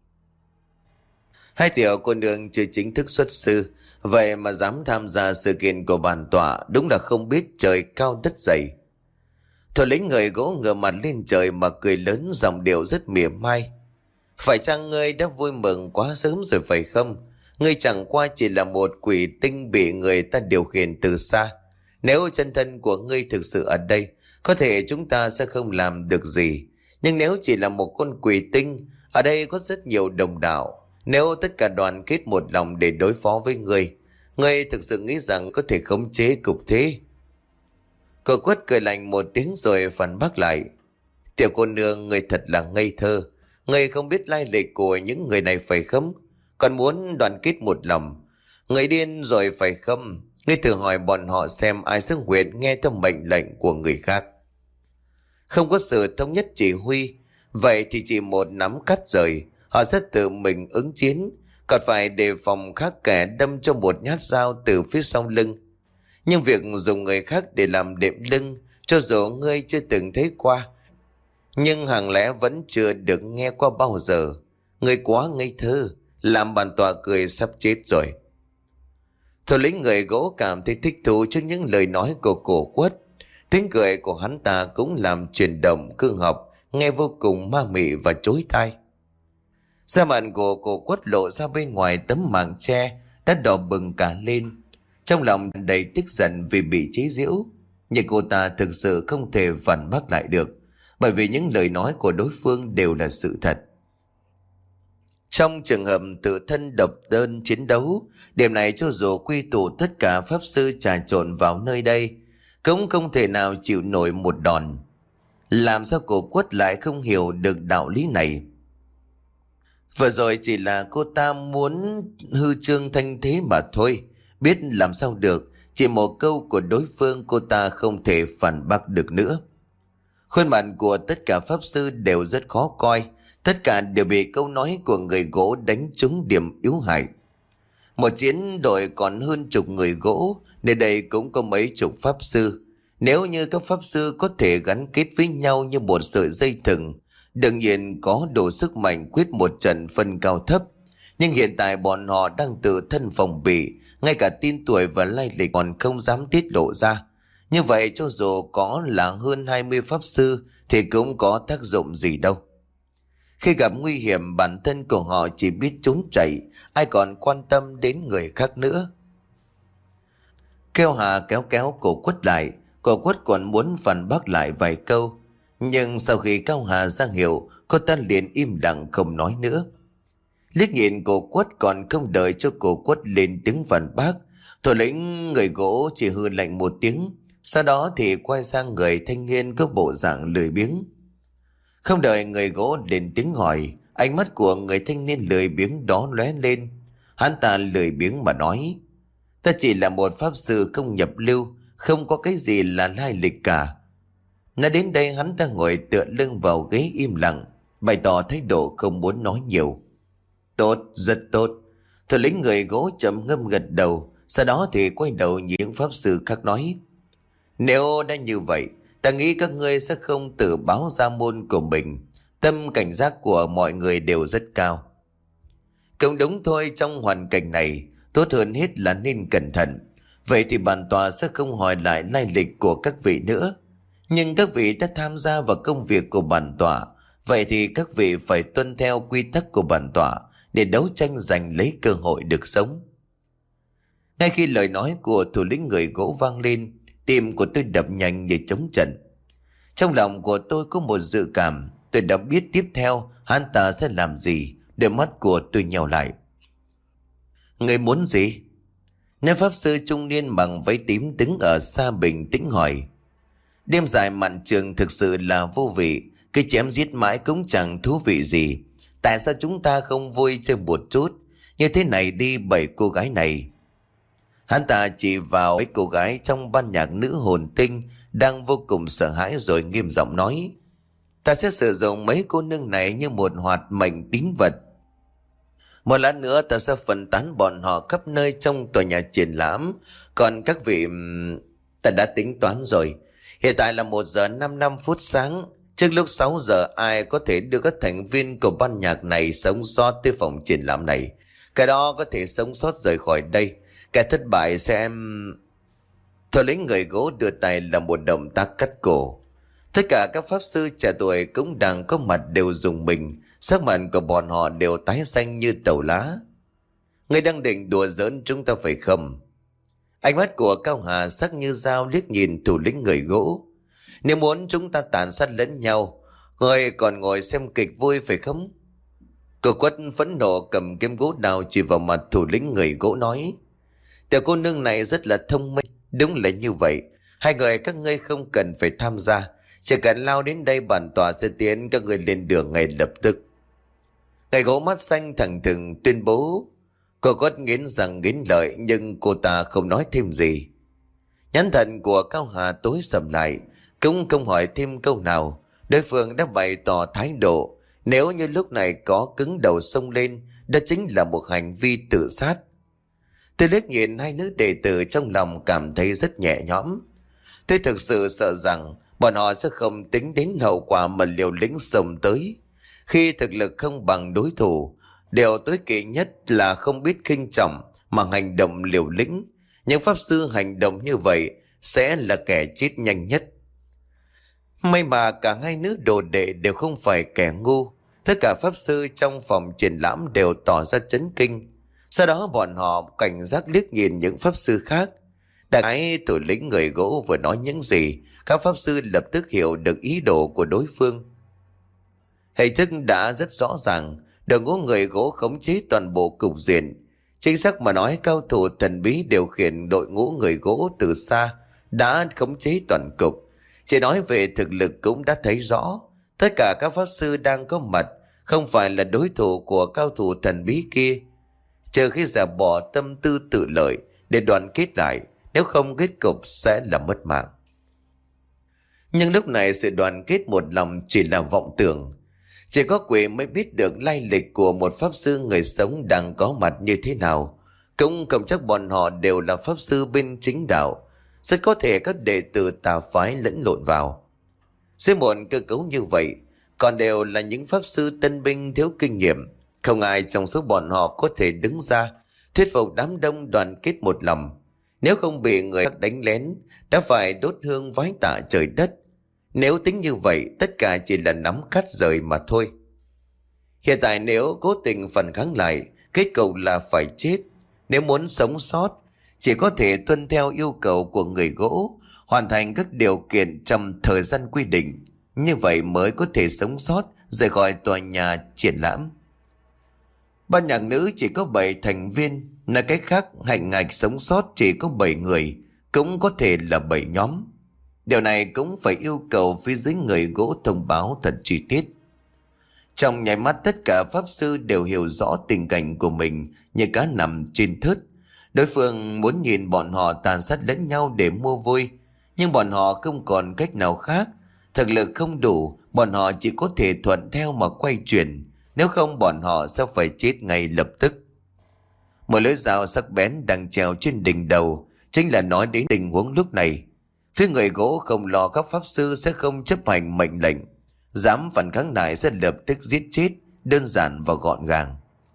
Hai tiểu cô nương chưa chính thức xuất sư, vậy mà dám tham gia sự kiện của bản tọa, đúng là không biết trời cao đất dày. Thủ lĩnh người gỗ ngửa mặt lên trời mà cười lớn, giọng điệu rất mỉa mai. Phải chăng ngươi đã vui mừng quá sớm rồi phải không? Ngươi chẳng qua chỉ là một quỷ tinh bị người ta điều khiển từ xa. Nếu chân thân của ngươi thực sự ở đây, có thể chúng ta sẽ không làm được gì. Nhưng nếu chỉ là một con quỷ tinh, ở đây có rất nhiều đồng đạo. Nếu tất cả đoàn kết một lòng để đối phó với ngươi, ngươi thực sự nghĩ rằng có thể khống chế cục thế? Cậu quất cười lạnh một tiếng rồi phản bác lại. Tiểu cô nương, ngươi thật là ngây thơ. Ngươi không biết lai lịch của những người này phải không? Còn muốn đoàn kết một lòng. Ngươi điên rồi phải không? Ngươi thử hỏi bọn họ xem ai xứng nguyện nghe theo mệnh lệnh của người khác. Không có sự thống nhất chỉ huy, vậy thì chỉ một nắm cắt rời, họ sẽ tự mình ứng chiến, còn phải đề phòng khác kẻ đâm cho một nhát dao từ phía sau lưng. Nhưng việc dùng người khác để làm đệm lưng, cho dù ngươi chưa từng thấy qua, nhưng hàng lẽ vẫn chưa được nghe qua bao giờ. Ngươi quá ngây thơ, làm bản tọa cười sắp chết rồi. Thủ lĩnh người gỗ cảm thấy thích thú trước những lời nói của cổ quất. Tiếng cười của hắn ta cũng làm chuyển động cương học, nghe vô cùng ma mị và chối tai. Da mặt của cổ quất lộ ra bên ngoài tấm màn che đã đỏ bừng cả lên. Trong lòng đầy tức giận vì bị chế giễu, nhưng cô ta thực sự không thể phản bác lại được, bởi vì những lời nói của đối phương đều là sự thật. Trong trường hợp tự thân độc đơn chiến đấu, điểm này cho dù quy tụ tất cả pháp sư trà trộn vào nơi đây, cũng không thể nào chịu nổi một đòn. Làm sao cổ quất lại không hiểu được đạo lý này? Vừa rồi chỉ là cô ta muốn hư trương thanh thế mà thôi, biết làm sao được, chỉ một câu của đối phương cô ta không thể phản bác được nữa. Khuôn mặt của tất cả pháp sư đều rất khó coi, tất cả đều bị câu nói của người gỗ đánh trúng điểm yếu hại. Một chiến đội còn hơn chục người gỗ, nên đây cũng có mấy chục pháp sư. Nếu như các pháp sư có thể gắn kết với nhau như một sợi dây thừng, đương nhiên có đủ sức mạnh quyết một trận phân cao thấp. Nhưng hiện tại bọn họ đang tự thân phòng bị, ngay cả tên tuổi và lai lịch còn không dám tiết lộ ra. Như vậy cho dù có là hơn hai mươi pháp sư thì cũng có tác dụng gì đâu. Khi gặp nguy hiểm, bản thân của họ chỉ biết trốn chạy, ai còn quan tâm đến người khác nữa. Kêu Hà kéo kéo cổ Quất lại, cổ Quất còn muốn phản bác lại vài câu. Nhưng sau khi Cao Hà ra hiệu, cô ta liền im lặng không nói nữa. Liếc nhìn cổ Quất còn không đợi cho cổ Quất lên tiếng phản bác, thủ lĩnh người gỗ chỉ hừ lạnh một tiếng, sau đó thì quay sang người thanh niên có bộ dạng lười biếng. Không đợi người gỗ lên tiếng hỏi, ánh mắt của người thanh niên lười biếng đó lóe lên. Hắn ta lười biếng mà nói: ta chỉ là một pháp sư không nhập lưu, không có cái gì là lai lịch cả. Nói đến đây hắn ta ngồi tựa lưng vào ghế im lặng, bày tỏ thái độ không muốn nói nhiều. Tốt, rất tốt. Thủ lĩnh người gỗ trầm ngâm gật đầu, sau đó thì quay đầu nhìn những pháp sư khác nói: nếu đã như vậy, ta nghĩ các ngươi sẽ không tự báo ra môn của mình. Tâm cảnh giác của mọi người đều rất cao. Cũng đúng thôi, trong hoàn cảnh này, tốt hơn hết là nên cẩn thận. Vậy thì bản tòa sẽ không hỏi lại lai lịch của các vị nữa. Nhưng các vị đã tham gia vào công việc của bản tòa, vậy thì các vị phải tuân theo quy tắc của bản tòa để đấu tranh giành lấy cơ hội được sống. Ngay khi lời nói của thủ lĩnh người gỗ vang lên, tim của tôi đập nhanh như trống trận. Trong lòng của tôi có một dự cảm, tôi đã biết tiếp theo hắn ta sẽ làm gì. Đôi mắt của tôi nheo lại. Người muốn gì? Nếu pháp sư trung niên mặc váy tím đứng ở xa bình tĩnh hỏi. Đêm dài mặn trường thực sự là vô vị, cái chém giết mãi cũng chẳng thú vị gì. Tại sao chúng ta không vui chơi một chút? Như thế này đi, bảy cô gái này. Hắn ta chỉ vào mấy cô gái trong ban nhạc nữ hồn tinh đang vô cùng sợ hãi rồi nghiêm giọng nói: ta sẽ sử dụng mấy cô nương này như một hoạt mệnh tín vật. Một lát nữa ta sẽ phân tán bọn họ khắp nơi trong tòa nhà triển lãm. Còn các vị... ta đã tính toán rồi. Hiện tại là một giờ năm năm phút sáng. Trước lúc sáu giờ ai có thể đưa các thành viên của ban nhạc này sống sót tới phòng triển lãm này. Cái đó có thể sống sót rời khỏi đây. Kẻ thất bại sẽ... Thủ lĩnh người gỗ đưa tay làm một động tác cắt cổ. Tất cả các pháp sư trẻ tuổi cũng đang có mặt đều rùng mình, sắc mặt của bọn họ đều tái xanh như tàu lá. Người đang định đùa giỡn chúng ta phải không? Ánh mắt của Cao Hà sắc như dao liếc nhìn thủ lĩnh người gỗ. Nếu muốn chúng ta tàn sát lẫn nhau, người còn ngồi xem kịch vui phải không? Cô Quất phẫn nộ cầm kiếm gỗ đào chỉ vào mặt thủ lĩnh người gỗ nói: tiểu cô nương này rất là thông minh. Đúng là như vậy. Hai người các ngươi không cần phải tham gia. Chỉ cần lao đến đây bản tòa sẽ tiến các người lên đường ngay lập tức. Người gỗ mắt xanh thẳng thừng tuyên bố. Cô Quất nghiến răng nghiến lợi nhưng cô ta không nói thêm gì. Nhãn thần của Cao Hà tối sầm lại, cũng không hỏi thêm câu nào. Đối phương đã bày tỏ thái độ, nếu như lúc này có cứng đầu xông lên, đó chính là một hành vi tự sát. Tôi liếc nhìn hai nữ đệ tử trong lòng cảm thấy rất nhẹ nhõm. Tôi thực sự sợ rằng bọn họ sẽ không tính đến hậu quả mà liều lĩnh xông tới. Khi thực lực không bằng đối thủ, điều tối kỵ nhất là không biết khinh trọng mà hành động liều lĩnh. Những pháp sư hành động như vậy sẽ là kẻ chết nhanh nhất. May mà cả hai nữ đồ đệ đều không phải kẻ ngu. Tất cả pháp sư trong phòng triển lãm đều tỏ ra chấn kinh. Sau đó bọn họ cảnh giác liếc nhìn những pháp sư khác. Đại khái thủ lĩnh người gỗ vừa nói những gì, các pháp sư lập tức hiểu được ý đồ của đối phương. Hình thức đã rất rõ ràng, đội ngũ người gỗ khống chế toàn bộ cục diện. Chính xác mà nói, cao thủ thần bí điều khiển đội ngũ người gỗ từ xa đã khống chế toàn cục. Chỉ nói về thực lực cũng đã thấy rõ, tất cả các pháp sư đang có mặt không phải là đối thủ của cao thủ thần bí kia. Trừ khi giả bỏ tâm tư tự lợi để đoàn kết lại, nếu không kết cục sẽ là mất mạng. Nhưng lúc này sự đoàn kết một lòng chỉ là vọng tưởng. Chỉ có quỷ mới biết được lai lịch của một pháp sư người sống đang có mặt như thế nào. Cũng không chắc bọn họ đều là pháp sư bên chính đạo. Rất có thể các đệ tử tà phái lẫn lộn vào. Dưới một cơ cấu như vậy, còn đều là những pháp sư tân binh thiếu kinh nghiệm. Không ai trong số bọn họ có thể đứng ra thuyết phục đám đông đoàn kết một lòng. Nếu không bị người khác đánh lén, đã phải đốt hương vái tạ trời đất. Nếu tính như vậy, tất cả chỉ là nắm cắt rời mà thôi. Hiện tại nếu cố tình phản kháng lại, kết cục là phải chết. Nếu muốn sống sót, chỉ có thể tuân theo yêu cầu của người gỗ, hoàn thành các điều kiện trong thời gian quy định. Như vậy mới có thể sống sót rời khỏi tòa nhà triển lãm. Ban nhạc nữ chỉ có bảy thành viên, nói cách khác hành ngạch sống sót chỉ có bảy người, cũng có thể là bảy nhóm. Điều này cũng phải yêu cầu phía dưới người gỗ thông báo thật chi tiết. Trong nháy mắt tất cả pháp sư đều hiểu rõ tình cảnh của mình như cá nằm trên thớt. Đối phương muốn nhìn bọn họ tàn sát lẫn nhau để mua vui, nhưng bọn họ không còn cách nào khác. Thực lực không đủ, bọn họ chỉ có thể thuận theo mà quay chuyển, nếu không bọn họ sẽ phải chết ngay lập tức. Một lưỡi dao sắc bén đang treo trên đỉnh đầu chính là nói đến tình huống lúc này. Phía người gỗ không lo các pháp sư sẽ không chấp hành mệnh lệnh, dám phản kháng lại sẽ lập tức giết chết, đơn giản và gọn gàng.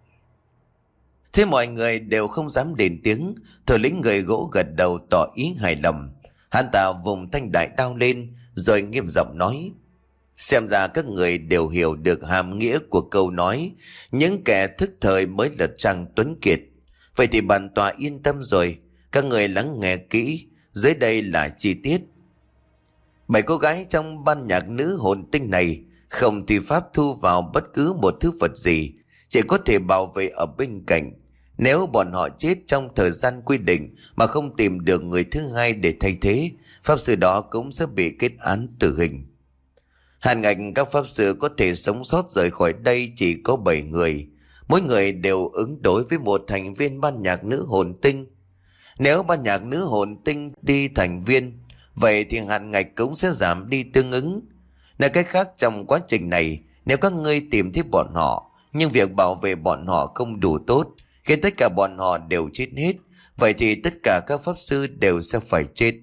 Thế mọi người đều không dám đền tiếng. Thủ lĩnh người gỗ gật đầu tỏ ý hài lòng. Hắn ta vùng thanh đại đao lên rồi nghiêm giọng nói: xem ra các người đều hiểu được hàm nghĩa của câu nói những kẻ thức thời mới là trang tuấn kiệt. Vậy thì bản tọa yên tâm rồi. Các người lắng nghe kỹ, dưới đây là chi tiết. Bảy cô gái trong ban nhạc nữ hồn tinh này không thì pháp thu vào bất cứ một thứ vật gì, chỉ có thể bảo vệ ở bên cạnh. Nếu bọn họ chết trong thời gian quy định mà không tìm được người thứ hai để thay thế, pháp sư đó cũng sẽ bị kết án tử hình. Hạn ngạch các pháp sư có thể sống sót rời khỏi đây chỉ có bảy người. Mỗi người đều ứng đối với một thành viên ban nhạc nữ hồn tinh. Nếu ban nhạc nữ hồn tinh đi thành viên, vậy thì hạn ngạch cũng sẽ giảm đi tương ứng. Nói cách khác, trong quá trình này, nếu các ngươi tìm thấy bọn họ, nhưng việc bảo vệ bọn họ không đủ tốt, khi tất cả bọn họ đều chết hết, vậy thì tất cả các pháp sư đều sẽ phải chết.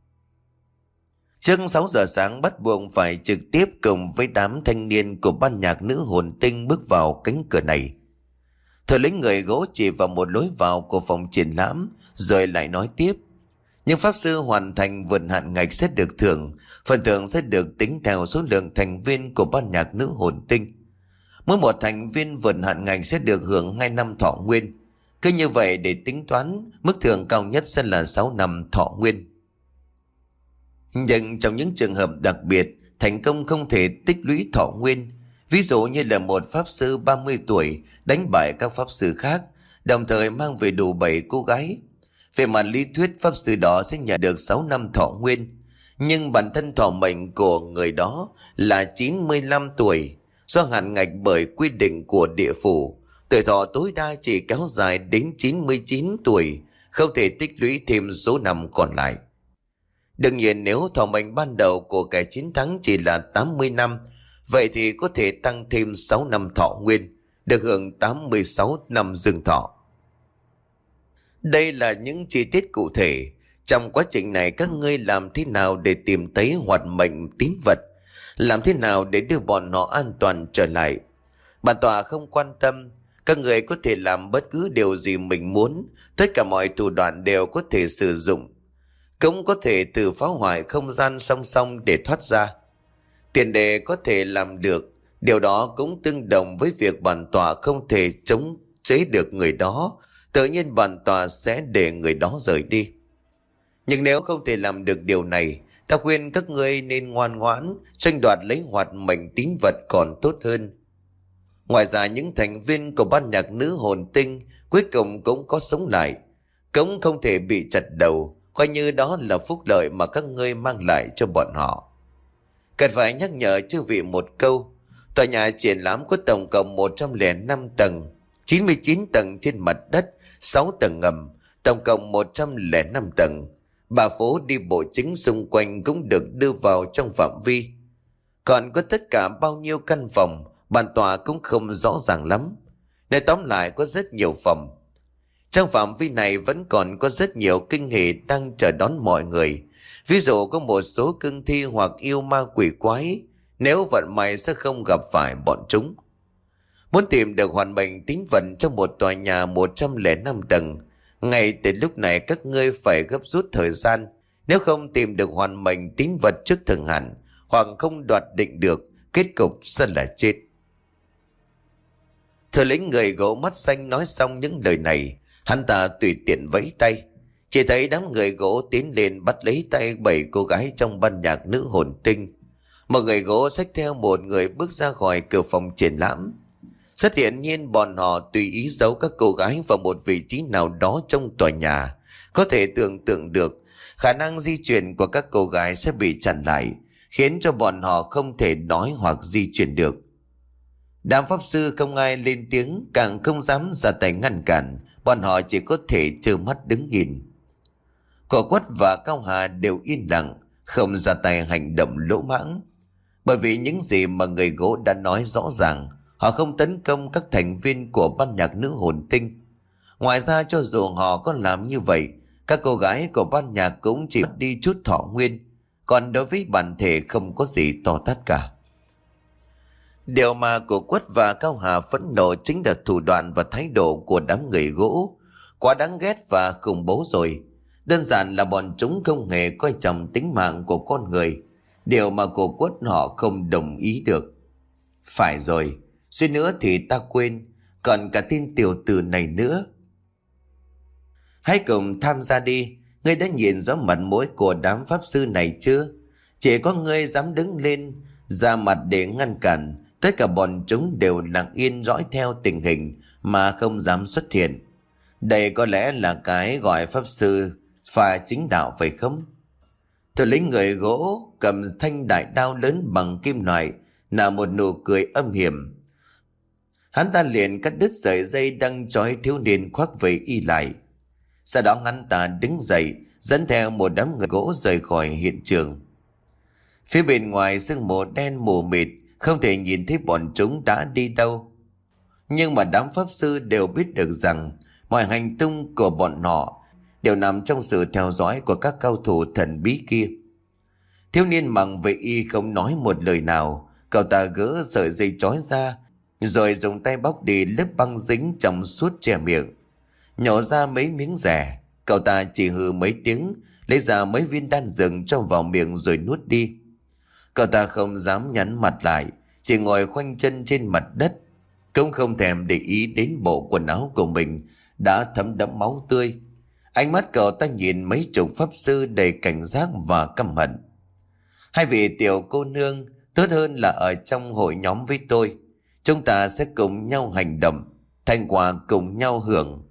Trước sáu giờ sáng bắt buộc phải trực tiếp cùng với đám thanh niên của ban nhạc nữ hồn tinh bước vào cánh cửa này. Thủ lĩnh người gỗ chỉ vào một lối vào của phòng triển lãm, rồi lại nói tiếp: những pháp sư hoàn thành vượt hạn ngạch sẽ được thưởng. Phần thưởng sẽ được tính theo số lượng thành viên của ban nhạc nữ hồn tinh. Mỗi một thành viên vượt hạn ngạch sẽ được hưởng hai năm thọ nguyên. Cứ như vậy để tính toán, mức thưởng cao nhất sẽ là sáu năm thọ nguyên. Nhưng trong những trường hợp đặc biệt, thành công không thể tích lũy thọ nguyên. Ví dụ như là một pháp sư ba mươi tuổi đánh bại các pháp sư khác, đồng thời mang về đủ bảy cô gái. Về mặt lý thuyết, pháp sư đó sẽ nhận được sáu năm thọ nguyên. Nhưng bản thân thọ mệnh của người đó là chín mươi lăm tuổi. Do hạn ngạch bởi quy định của địa phủ, tuổi thọ tối đa chỉ kéo dài đến chín mươi chín tuổi, không thể tích lũy thêm số năm còn lại. Đương nhiên nếu thọ mệnh ban đầu của kẻ chiến thắng chỉ là tám mươi năm, vậy thì có thể tăng thêm sáu năm thọ nguyên, được hưởng tám mươi sáu năm dương thọ. Đây là những chi tiết cụ thể. Trong quá trình này các ngươi làm thế nào để tìm thấy hoạt mệnh tín vật? Làm thế nào để đưa bọn nó an toàn trở lại? Bản tọa không quan tâm. Các người có thể làm bất cứ điều gì mình muốn. Tất cả mọi thủ đoạn đều có thể sử dụng. Cũng có thể từ phá hoại không gian song song để thoát ra. Tiền đề có thể làm được. Điều đó cũng tương đồng với việc bản tọa không thể chống chế được người đó. Tự nhiên bản tọa sẽ để người đó rời đi. Nhưng nếu không thể làm được điều này, ta khuyên các ngươi nên ngoan ngoãn tranh đoạt lấy hoạt mệnh tín vật còn tốt hơn. Ngoài ra những thành viên của ban nhạc nữ hồn tinh cuối cùng cũng có sống lại, cũng không thể bị chặt đầu, coi như đó là phúc lợi mà các ngươi mang lại cho bọn họ. Cần phải nhắc nhở chư vị một câu, tòa nhà triển lãm có tổng cộng một trăm lẻ năm tầng, chín mươi chín tầng trên mặt đất, sáu tầng ngầm, tổng cộng một trăm lẻ năm tầng. Bà phố đi bộ chính xung quanh cũng được đưa vào trong phạm vi. Còn có tất cả bao nhiêu căn phòng, bản tọa cũng không rõ ràng lắm. Nói tóm lại có rất nhiều phòng. Trong phạm vi này vẫn còn có rất nhiều kinh hỉ đang chờ đón mọi người. Ví dụ có một số cương thi hoặc yêu ma quỷ quái, nếu vận may sẽ không gặp phải bọn chúng. Muốn tìm được hoàn mệnh tín vật trong một tòa nhà một trăm lẻ năm tầng, ngay từ lúc này các ngươi phải gấp rút thời gian. Nếu không tìm được hoàn mệnh tín vật trước thời hạn, hoặc không đoạt định được, kết cục sẽ là chết. Thủ lĩnh người gỗ mắt xanh nói xong những lời này, hắn ta tùy tiện vẫy tay. Chỉ thấy đám người gỗ tiến lên bắt lấy tay bảy cô gái trong ban nhạc nữ hồn tinh. Một người gỗ xách theo một người bước ra khỏi cửa phòng triển lãm. Rất hiển nhiên bọn họ tùy ý giấu các cô gái vào một vị trí nào đó trong tòa nhà. Có thể tưởng tượng được khả năng di chuyển của các cô gái sẽ bị chặn lại, khiến cho bọn họ không thể nói hoặc di chuyển được. Đám pháp sư không ai lên tiếng, càng không dám ra tay ngăn cản. Bọn họ chỉ có thể trơ mắt đứng nhìn. Cổ Quất và Cao Hà đều yên lặng, không ra tay hành động lỗ mãng. Bởi vì những gì mà người gỗ đã nói rõ ràng, họ không tấn công các thành viên của ban nhạc nữ hồn tinh. Ngoài ra, cho dù họ có làm như vậy, các cô gái của ban nhạc cũng chỉ mất đi chút thọ nguyên, còn đối với bản thể không có gì to tát cả. Điều mà Cổ Quất và Cao Hà phẫn nộ chính là thủ đoạn và thái độ của đám người gỗ. Quá đáng ghét và khủng bố rồi. Đơn giản là bọn chúng không hề coi trọng tính mạng của con người, điều mà Cổ Quất họ không đồng ý được. Phải rồi, suy nữa thì ta quên, còn cả tên tiểu tử này nữa. Hãy cùng tham gia đi. Ngươi đã nhìn rõ mặt mũi của đám pháp sư này chưa? Chỉ có ngươi dám đứng lên ra mặt để ngăn cản. Tất cả bọn chúng đều lặng yên dõi theo tình hình mà không dám xuất hiện. Đây có lẽ là cái gọi pháp sư pha chính đạo phải không? Thủ lĩnh người gỗ cầm thanh đại đao lớn bằng kim loại, nở một nụ cười âm hiểm. Hắn ta liền cắt đứt sợi dây đang trói thiếu niên khoác về y lại. Sau đó hắn ta đứng dậy, dẫn theo một đám người gỗ rời khỏi hiện trường. Phía bên ngoài sương mù đen mù mịt, không thể nhìn thấy bọn chúng đã đi đâu. Nhưng mà đám pháp sư đều biết được rằng mọi hành tung của bọn họ đều nằm trong sự theo dõi của các cao thủ thần bí kia. Thiếu niên mặc vệ y không nói một lời nào. Cậu ta gỡ sợi dây trói ra, rồi dùng tay bóc đi lớp băng dính trong suốt che miệng, nhổ ra mấy miếng rẻ. Cậu ta chỉ hừ mấy tiếng, lấy ra mấy viên đan rừng cho vào miệng rồi nuốt đi. Cậu ta không dám nhắn mặt lại, chỉ ngồi khoanh chân trên mặt đất, cũng không thèm để ý đến bộ quần áo của mình đã thấm đẫm máu tươi. Ánh mắt cậu ta nhìn mấy chục pháp sư đầy cảnh giác và căm hận. Hai vị tiểu cô nương, tốt hơn là ở trong hội nhóm với tôi. Chúng ta sẽ cùng nhau hành động, thành quả cùng nhau hưởng.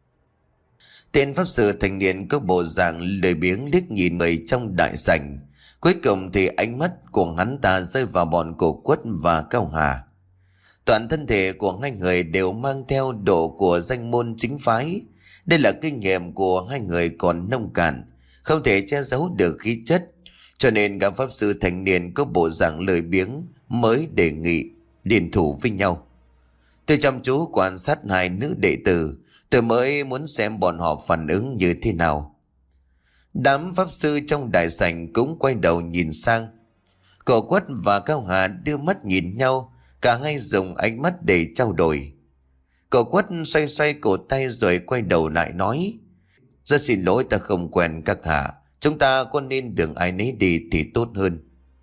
Tên pháp sư thanh niên có bộ dạng lười biếng liếc nhìn người trong đại sảnh. Cuối cùng thì ánh mắt của hắn ta rơi vào bọn Cổ Quất và Cao Hà. Toàn thân thể của hai người đều mang theo độ của danh môn chính phái. Đây là kinh nghiệm của hai người còn nông cạn, không thể che giấu được khí chất. Cho nên các pháp sư thanh niên có bộ dạng lười biếng mới đề nghị liên thủ với nhau. Tôi chăm chú quan sát hai nữ đệ tử, tôi mới muốn xem bọn họ phản ứng như thế nào. Đám pháp sư trong đại sảnh cũng quay đầu nhìn sang. Cổ Quất và Cao Hà đưa mắt nhìn nhau, cả hai dùng ánh mắt để trao đổi. Cổ Quất xoay xoay cổ tay rồi quay đầu lại nói: Rất xin lỗi, ta không quen các hạ, chúng ta có nên đường ai nấy đi thì tốt hơn.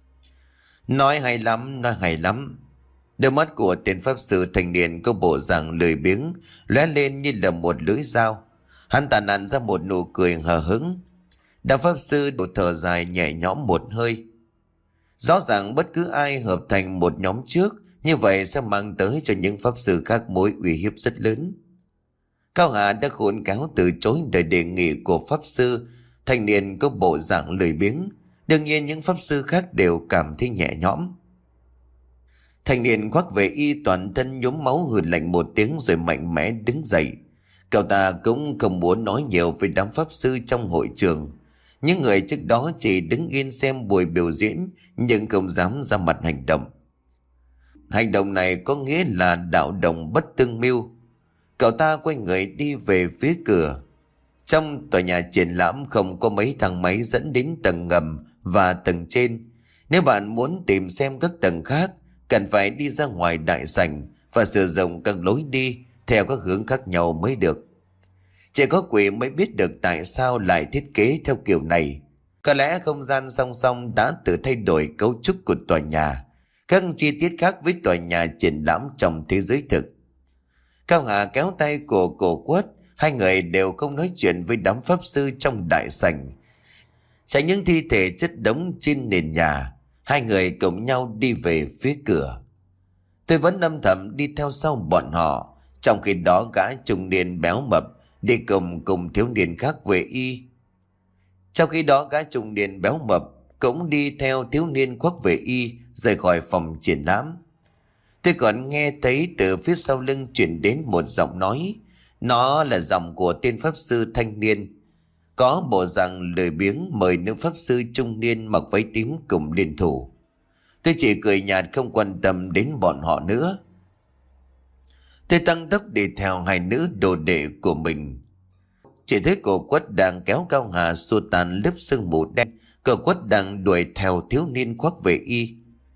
Nói hay lắm, nói hay lắm. Đôi mắt của tên pháp sư thanh niên có bộ dạng lười biếng lóe lên như là một lưỡi dao. Hắn ta nặn ra một nụ cười hờ hững. Đám pháp sư đổ thở dài nhẹ nhõm một hơi. Rõ ràng bất cứ ai hợp thành một nhóm trước, như vậy sẽ mang tới cho những pháp sư khác mối uy hiếp rất lớn. Cao Hà đã khôn khéo từ chối lời đề nghị của pháp sư thanh niên có bộ dạng lười biếng. Đương nhiên những pháp sư khác đều cảm thấy nhẹ nhõm. Thanh niên khoác về y toàn thân nhuốm máu hừ lạnh một tiếng rồi mạnh mẽ đứng dậy. Cậu ta cũng không muốn nói nhiều với đám pháp sư trong hội trường. Những người trước đó chỉ đứng yên xem buổi biểu diễn nhưng không dám ra mặt hành động. Hành động này có nghĩa là đạo đồng bất tương mưu. Cậu ta quay người đi về phía cửa. Trong tòa nhà triển lãm không có mấy thang máy dẫn đến tầng ngầm và tầng trên. Nếu bạn muốn tìm xem các tầng khác, cần phải đi ra ngoài đại sảnh và sử dụng các lối đi theo các hướng khác nhau mới được. Chỉ có quỷ mới biết được tại sao lại thiết kế theo kiểu này. Có lẽ không gian song song đã tự thay đổi cấu trúc của tòa nhà, các chi tiết khác với tòa nhà triển lãm trong thế giới thực. Cao Hà kéo tay của cổ Quất, hai người đều không nói chuyện với đám pháp sư trong đại sảnh. Tránh những thi thể chất đống trên nền nhà, hai người cùng nhau đi về phía cửa. Tôi vẫn âm thầm đi theo sau bọn họ, trong khi đó gã trung niên béo mập đi cùng cùng thiếu niên khác về y. Trong khi đó gã trung niên béo mập cũng đi theo thiếu niên khoác về y rời khỏi phòng triển lãm. Tôi còn nghe thấy từ phía sau lưng chuyển đến một giọng nói. Nó là giọng của tên pháp sư thanh niên, có bộ dạng lười biếng mời nữ pháp sư trung niên mặc váy tím cùng liên thủ. Tôi chỉ cười nhạt không quan tâm đến bọn họ nữa. Tôi tăng tốc đi theo hai nữ đồ đệ của mình. Chỉ thấy cô Quất đang kéo Cao Hà xua tan lớp sương mù đen. Cô Quất đang đuổi theo thiếu niên khoác về y.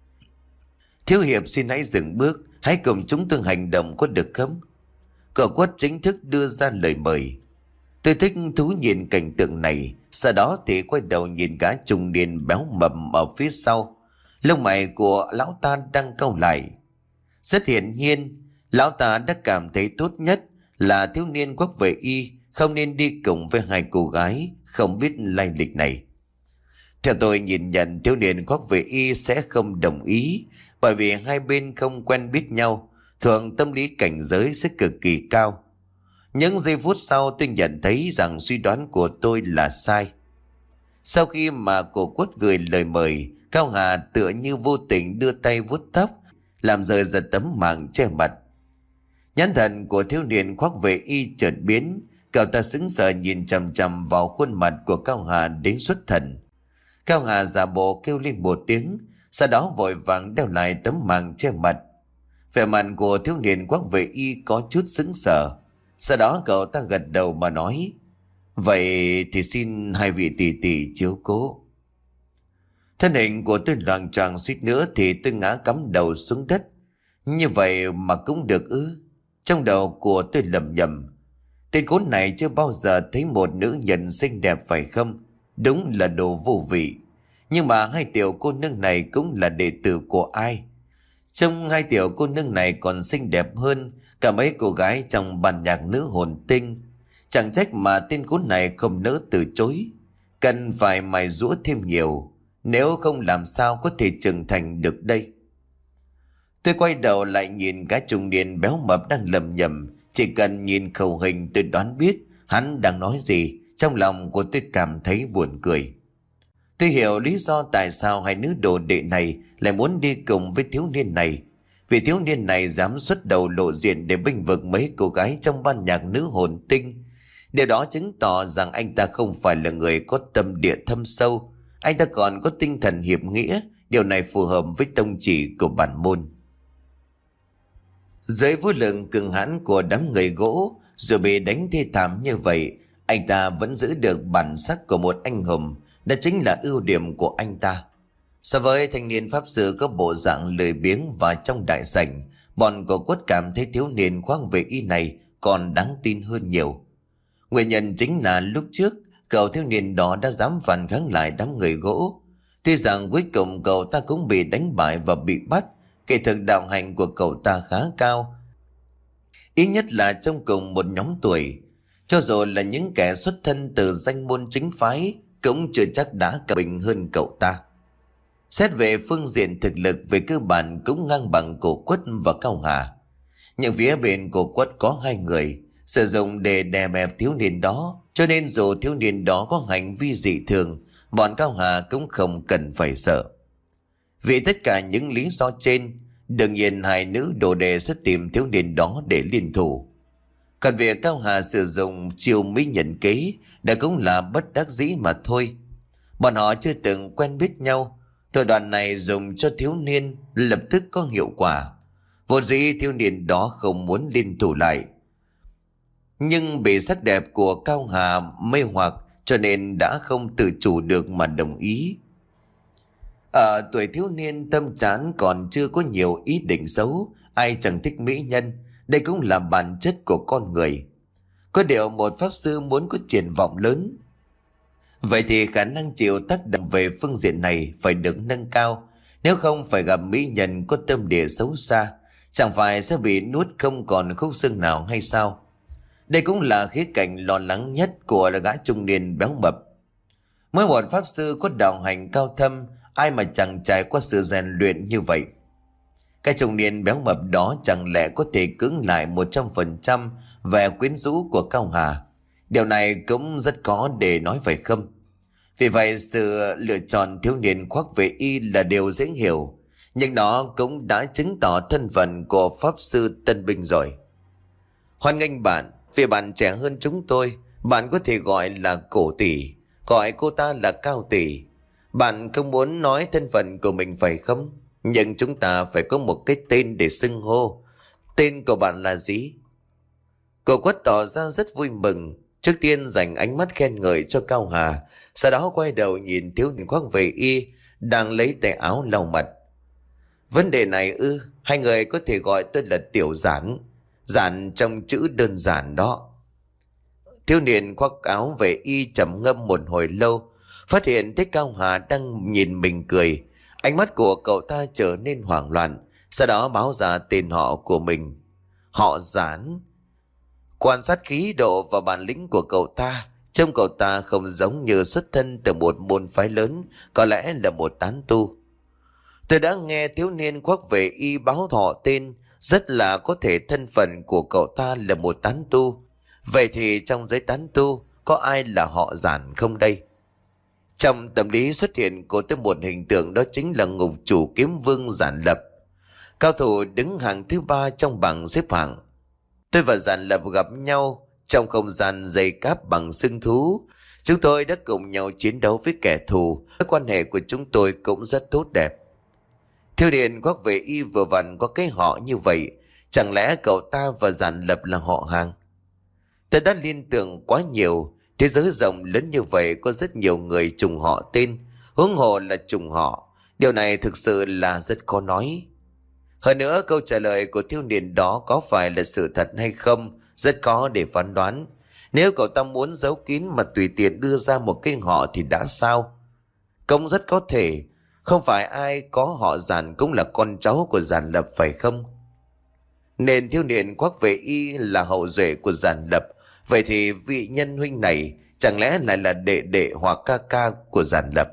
Thiếu hiệp xin hãy dừng bước, hãy cùng chúng tôi hành động có được không? Cô Quất chính thức đưa ra lời mời. Tôi thích thú nhìn cảnh tượng này, sau đó thì quay đầu nhìn gã trung niên béo mập ở phía sau. Lông mày của lão ta đang cau lại. Rất hiển nhiên, lão ta đã cảm thấy tốt nhất là thiếu niên khoác về y không nên đi cùng với hai cô gái không biết lai lịch này. Theo tôi nhìn nhận, thiếu niên khoác về y sẽ không đồng ý, bởi vì hai bên không quen biết nhau, thường tâm lý cảnh giới sẽ cực kỳ cao. Những giây phút sau tôi nhận thấy rằng suy đoán của tôi là sai. Sau khi mà cô Quất gửi lời mời, Cao Hà tựa như vô tình đưa tay vuốt tóc, làm rơi giật tấm màng che mặt. Nhãn thần của thiếu niên khoác về y chợt biến, cậu ta sững sờ nhìn chằm chằm vào khuôn mặt của Cao Hà đến xuất thần. Cao Hà giả bộ kêu lên một tiếng, sau đó vội vàng đeo lại tấm màng che mặt. Vẻ mặt của thiếu niên khoác về y có chút sững sờ. Sau đó cậu ta gật đầu mà nói: "Vậy thì xin hai vị tỷ tỷ chiếu cố." Thân hình của tôi loạng choạng, suýt nữa thì tôi ngã cắm đầu xuống đất. Như vậy mà cũng được ư? Trong đầu của tôi lẩm nhẩm, tên khốn này chưa bao giờ thấy một nữ nhân xinh đẹp phải không? Đúng là đồ vô vị. Nhưng mà hai tiểu cô nương này cũng là đệ tử của ai? Trông hai tiểu cô nương này còn xinh đẹp hơn cả mấy cô gái trong ban nhạc nữ hồn tinh. Chẳng trách mà tên khốn này không nỡ từ chối. Cần phải mài giũa thêm nhiều, nếu không làm sao có thể trưởng thành được đây. Tôi quay đầu lại nhìn cả trung niên béo mập đang lầm nhầm. Chỉ cần nhìn khẩu hình tôi đoán biết hắn đang nói gì. Trong lòng của tôi cảm thấy buồn cười. Tôi hiểu lý do tại sao hai nữ đồ đệ này lại muốn đi cùng với thiếu niên này. Vì thiếu niên này dám xuất đầu lộ diện để bênh vực mấy cô gái trong ban nhạc nữ hồn tinh. Điều đó chứng tỏ rằng anh ta không phải là người có tâm địa thâm sâu. Anh ta còn có tinh thần hiệp nghĩa. Điều này phù hợp với tông chỉ của bản môn. Dưới vũ lực cường hãn của đám người gỗ, rồi bị đánh thê thảm như vậy, anh ta vẫn giữ được bản sắc của một anh hùng. Đó chính là ưu điểm của anh ta. So với thanh niên pháp sư có bộ dạng lười biếng và trong đại sảnh, bọn của Quất cảm thấy thiếu niên khoác về y này còn đáng tin hơn nhiều. Nguyên nhân chính là lúc trước cậu thiếu niên đó đã dám phản kháng lại đám người gỗ. Tuy rằng cuối cùng cậu ta cũng bị đánh bại và bị bắt, kỹ thực đạo hành của cậu ta khá cao, ít nhất là trong cùng một nhóm tuổi. Cho dù là những kẻ xuất thân từ danh môn chính phái cũng chưa chắc đã cả bình hơn cậu ta. Xét về phương diện thực lực, về cơ bản cũng ngang bằng cổ Quất và Cao Hà. Nhưng phía bên cổ Quất có hai người sử dụng để đè bẹp thiếu niên đó, cho nên dù thiếu niên đó có hành vi dị thường, bọn Cao Hà cũng không cần phải sợ. Vì tất cả những lý do trên, đương nhiên hai nữ đồ đệ sẽ tìm thiếu niên đó để liên thủ. Còn việc Cao Hà sử dụng chiêu mỹ nhân kế đã cũng là bất đắc dĩ mà thôi. Bọn họ chưa từng quen biết nhau, thủ đoạn này dùng cho thiếu niên lập tức có hiệu quả. Vốn dĩ thiếu niên đó không muốn liên thủ lại, nhưng bị sắc đẹp của Cao Hà mê hoặc, cho nên đã không tự chủ được mà đồng ý. Ở tuổi thiếu niên tâm chán còn chưa có nhiều ý định xấu, Ai chẳng thích mỹ nhân, đây cũng là bản chất của con người. Có điều một pháp sư muốn có triển vọng lớn, vậy thì khả năng chịu tác động về phương diện này phải được nâng cao. Nếu không phải gặp mỹ nhân có tâm địa xấu xa, chẳng phải sẽ bị nuốt không còn khúc xương nào hay sao? Đây cũng là khía cạnh lo lắng nhất của gã trung niên béo mập. Mỗi một pháp sư có đạo hành cao thâm, ai mà chẳng trải qua sự rèn luyện như vậy. Cái trung niên béo mập đó chẳng lẽ có thể cưỡng lại một trăm phần trăm vẻ quyến rũ của Cao Hà? Điều này cũng rất khó để nói phải không? Vì vậy sự lựa chọn thiếu niên khoác về y là điều dễ hiểu, nhưng nó cũng đã chứng tỏ thân phận của pháp sư tân binh rồi. Hoan nghênh bạn, vì bạn trẻ hơn chúng tôi, bạn có thể gọi là Cổ tỷ, gọi cô ta là Cao tỷ. Bạn không muốn nói thân phận của mình phải không? Nhưng chúng ta phải có một cái tên để xưng hô. Tên của bạn là gì? Cô Quất tỏ ra rất vui mừng. Trước tiên dành ánh mắt khen ngợi cho Cao Hà, sau đó quay đầu nhìn thiếu niên khoác về y đang lấy tay áo lau mặt. Vấn đề này ư? Hai người có thể gọi tôi là Tiểu Giản. Giản trong chữ đơn giản đó. Thiếu niên khoác áo về y trầm ngâm một hồi lâu, phát hiện thấy Cao Hà đang nhìn mình cười. Ánh mắt của cậu ta trở nên hoảng loạn, sau đó báo ra tên họ của mình. Họ Giản. Quan sát khí độ và bản lĩnh của cậu ta, trông cậu ta không giống như xuất thân từ một môn phái lớn, có lẽ là một tán tu. Tôi đã nghe thiếu niên khoác về y báo thọ tên, rất là có thể thân phận của cậu ta là một tán tu. Vậy thì trong giới tán tu có ai là họ Giản không đây? Trong tâm lý xuất hiện của tôi một hình tượng, đó chính là ngục chủ kiếm vương Giản Lập, cao thủ đứng hàng thứ ba trong bảng xếp hạng. Tôi và Giản Lập gặp nhau trong không gian dây cáp bằng xương thú. Chúng tôi đã cùng nhau chiến đấu với kẻ thù. Quan hệ của chúng tôi cũng rất tốt đẹp. Thiếu niên khoác về y vừa vặn có cái họ như vậy, chẳng lẽ cậu ta và Giản Lập là họ hàng? Tôi đã liên tưởng quá nhiều. Thế giới rộng lớn như vậy, có rất nhiều người trùng họ tên, huống hồ là trùng họ. Điều này thực sự là rất khó nói. Hơn nữa, câu trả lời của thiếu niên đó có phải là sự thật hay không rất khó để phán đoán. Nếu cậu ta muốn giấu kín mà tùy tiện đưa ra một cái họ thì đã sao? Cũng rất có thể không phải ai có họ Giản cũng là con cháu của Giản Lập phải không? Nên thiếu niên khoác về y là hậu duệ của Giản Lập. Vậy thì vị nhân huynh này chẳng lẽ lại là đệ đệ hoặc ca ca của Giản Lập?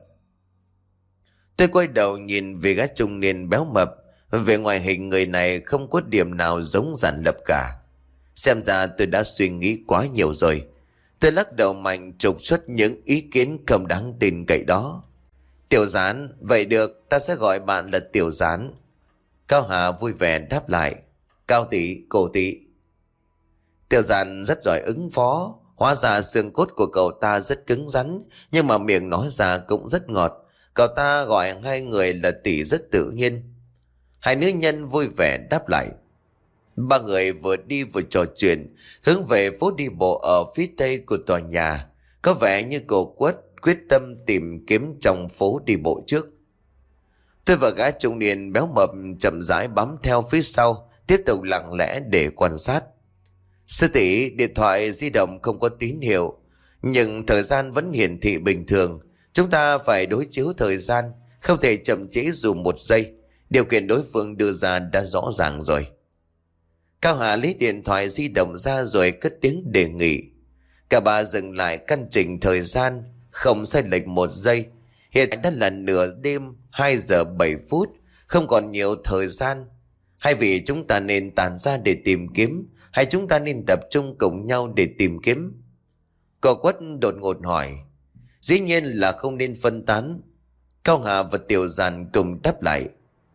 Tôi quay đầu nhìn về gã trung niên béo mập. Về ngoại hình người này không có điểm nào giống Giản Lập cả. Xem ra tôi đã suy nghĩ quá nhiều rồi. Tôi lắc đầu mạnh trục xuất những ý kiến không đáng tin cậy đó. Tiểu Giản, vậy được, ta sẽ gọi bạn là Tiểu Giản. Cao Hà vui vẻ đáp lại. Cao tỷ, Cổ tỷ. Tiểu Giản rất giỏi ứng phó. Hóa ra xương cốt của cậu ta rất cứng rắn, nhưng mà miệng nói ra cũng rất ngọt. Cậu ta gọi hai người là tỷ rất tự nhiên. Hai nữ nhân vui vẻ đáp lại. Ba người vừa đi vừa trò chuyện, hướng về phố đi bộ ở phía tây của tòa nhà. Có vẻ như cô Quất quyết tâm tìm kiếm trong phố đi bộ trước. Tôi và gã trung niên béo mập chậm rãi bám theo phía sau, tiếp tục lặng lẽ để quan sát. Sư tỷ, điện thoại di động không có tín hiệu, nhưng thời gian vẫn hiển thị bình thường. Chúng ta phải đối chiếu thời gian, không thể chậm trễ dù một giây. Điều kiện đối phương đưa ra đã rõ ràng rồi. Cao Hà lấy điện thoại di động ra rồi cất tiếng đề nghị. Cả ba dừng lại căn chỉnh thời gian, không sai lệch một giây. Hiện đã là nửa đêm, hai giờ bảy phút, không còn nhiều thời gian. Hay vì chúng ta nên tản ra để tìm kiếm, hay chúng ta nên tập trung cùng nhau để tìm kiếm? Cô Quất đột ngột hỏi. Dĩ nhiên là không nên phân tán. Cao Hà và Tiểu Giản cùng đáp lại.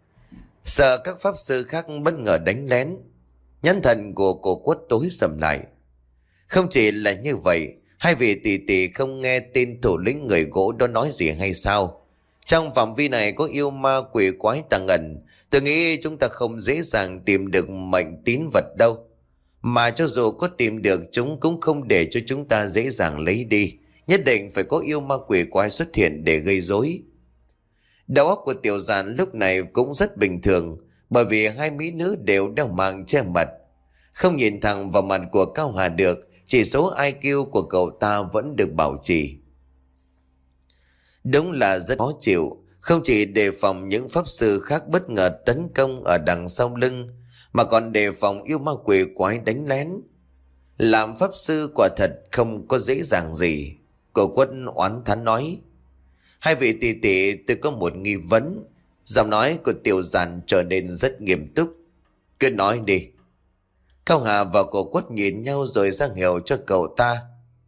Sợ các pháp sư khác bất ngờ đánh lén. Nhãn thần của cô Quất tối sầm lại. Không chỉ là như vậy, hai vị tỷ tỷ không nghe tên thủ lĩnh người gỗ đó nói gì hay sao? Trong phạm vi này có yêu ma quỷ quái tàng ẩn. Tôi nghĩ chúng ta không dễ dàng tìm được mệnh tín vật đâu. Mà cho dù có tìm được, chúng cũng không để cho chúng ta dễ dàng lấy đi. Nhất định phải có yêu ma quỷ quái xuất hiện để gây rối. Đầu óc của Tiểu Giản lúc này cũng rất bình thường. bởi vì hai mỹ nữ đều đeo màng che mặt. Không nhìn thẳng vào mặt của Cao Hà được, chỉ số i kiu của cậu ta vẫn được bảo trì. Đúng là rất khó chịu, không chỉ đề phòng những pháp sư khác bất ngờ tấn công ở đằng sau lưng, mà còn đề phòng yêu ma quỷ quái đánh lén. Làm pháp sư quả thật không có dễ dàng gì. Cô Quất oán thán nói: Hai vị tỷ tỷ, tôi có một nghi vấn. Giọng nói của Tiểu Giản trở nên rất nghiêm túc. Cứ nói đi. Cao Hà và cô Quất nhìn nhau rồi ra hiệu cho cậu ta.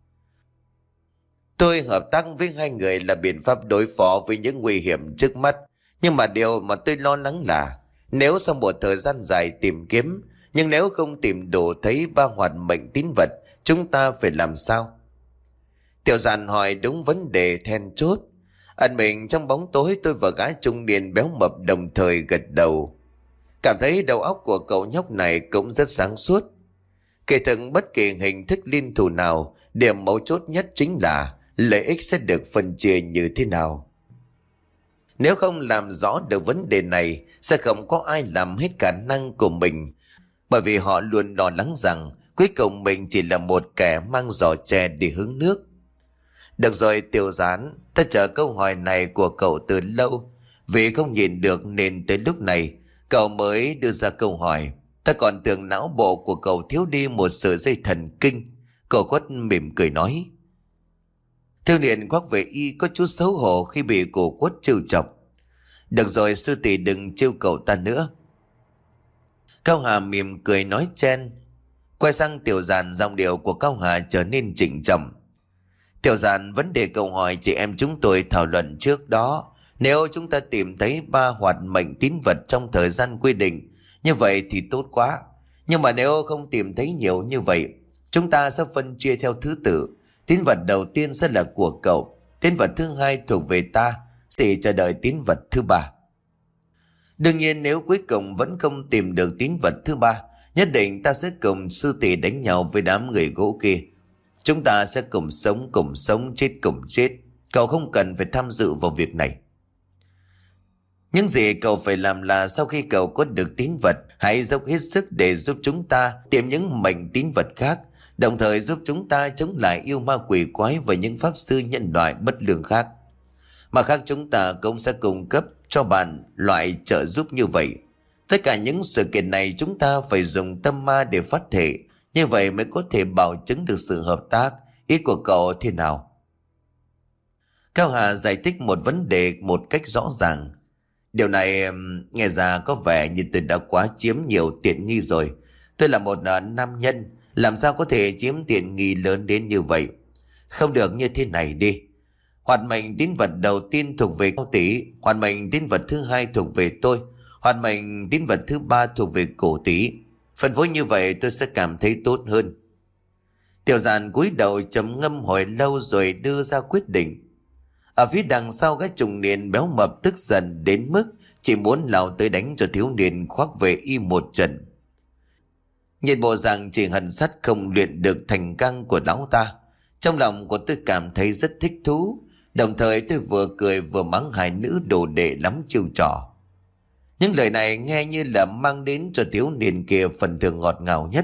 Tôi hợp tác với hai người là biện pháp đối phó với những nguy hiểm trước mắt. Nhưng mà điều mà tôi lo lắng là nếu sau một thời gian dài tìm kiếm, nhưng nếu không tìm đủ thấy ba hoạt mệnh tín vật, chúng ta phải làm sao? Tiểu Giản hỏi đúng vấn đề then chốt. Ẩn mình trong bóng tối, tôi và gái trung niên béo mập đồng thời gật đầu. Cảm thấy đầu óc của cậu nhóc này cũng rất sáng suốt. Kể thực bất kỳ hình thức liên thủ nào, điểm mấu chốt nhất chính là lợi ích sẽ được phân chia như thế nào. Nếu không làm rõ được vấn đề này, sẽ không có ai làm hết khả năng của mình, bởi vì họ luôn lo lắng rằng cuối cùng mình chỉ là một kẻ mang giỏ chè đi hứng nước. Được rồi Tiểu Giản, ta chờ câu hỏi này của cậu từ lâu. Vì không nhìn được nên tới lúc này cậu mới đưa ra câu hỏi. Ta còn tưởng não bộ của cậu thiếu đi một sợi dây thần kinh. Cậu Quất mỉm cười nói. Thiếu niên khoác về y có chút xấu hổ khi bị cô Quất trêu chọc. Được rồi sư tỷ, đừng trêu cậu ta nữa. Cao Hà mỉm cười nói chen. Quay sang Tiểu Giản, giọng điệu của Cao Hà trở nên trịnh trọng. Tiểu Giản, vấn đề câu hỏi chị em chúng tôi thảo luận trước đó, nếu chúng ta tìm thấy ba hoạt mệnh tín vật trong thời gian quy định, như vậy thì tốt quá. Nhưng mà nếu không tìm thấy nhiều như vậy, chúng ta sẽ phân chia theo thứ tự. Tín vật đầu tiên sẽ là của cậu, tín vật thứ hai thuộc về ta, sẽ chờ đợi tín vật thứ ba. Đương nhiên nếu cuối cùng vẫn không tìm được tín vật thứ ba, nhất định ta sẽ cùng sư tỷ đánh nhau với đám người gỗ kia. Chúng ta sẽ cùng sống cùng sống, chết cùng chết. Cậu không cần phải tham dự vào việc này. Những gì cậu phải làm là sau khi cậu có được tín vật, hãy dốc hết sức để giúp chúng ta tìm những mệnh tín vật khác, đồng thời giúp chúng ta chống lại yêu ma quỷ quái và những pháp sư nhân loại bất lương khác. Mà khác chúng ta cũng sẽ cung cấp cho bạn loại trợ giúp như vậy. Tất cả những sự kiện này chúng ta phải dùng tâm ma để phát thể, như vậy mới có thể bảo chứng được sự hợp tác. Ý của cậu thế nào? Cao Hà giải thích một vấn đề một cách rõ ràng. Điều này nghe ra có vẻ như tôi đã quá chiếm nhiều tiện nghi rồi. Tôi là một uh, nam nhân, làm sao có thể chiếm tiện nghi lớn đến như vậy? Không được, như thế này đi. Hoạt mệnh tín vật đầu tiên thuộc về Cao tỷ, hoạt mệnh tín vật thứ hai thuộc về tôi, hoạt mệnh tín vật thứ ba thuộc về Cổ tỷ. Phân phối như vậy tôi sẽ cảm thấy tốt hơn. Tiểu Giản cúi đầu trầm ngâm hồi lâu rồi đưa ra quyết định. Ở phía đằng sau, gái trung niên béo mập tức giận đến mức chỉ muốn lao tới đánh cho thiếu niên khoác về y một trận. Nhìn bộ dạng chỉ hận sắt không luyện được thành căng của lão ta, trong lòng của tôi cảm thấy rất thích thú. Đồng thời tôi vừa cười vừa mắng hai nữ đồ đệ lắm chiêu trò. Những lời này nghe như là mang đến cho thiếu niên kia phần thưởng ngọt ngào nhất.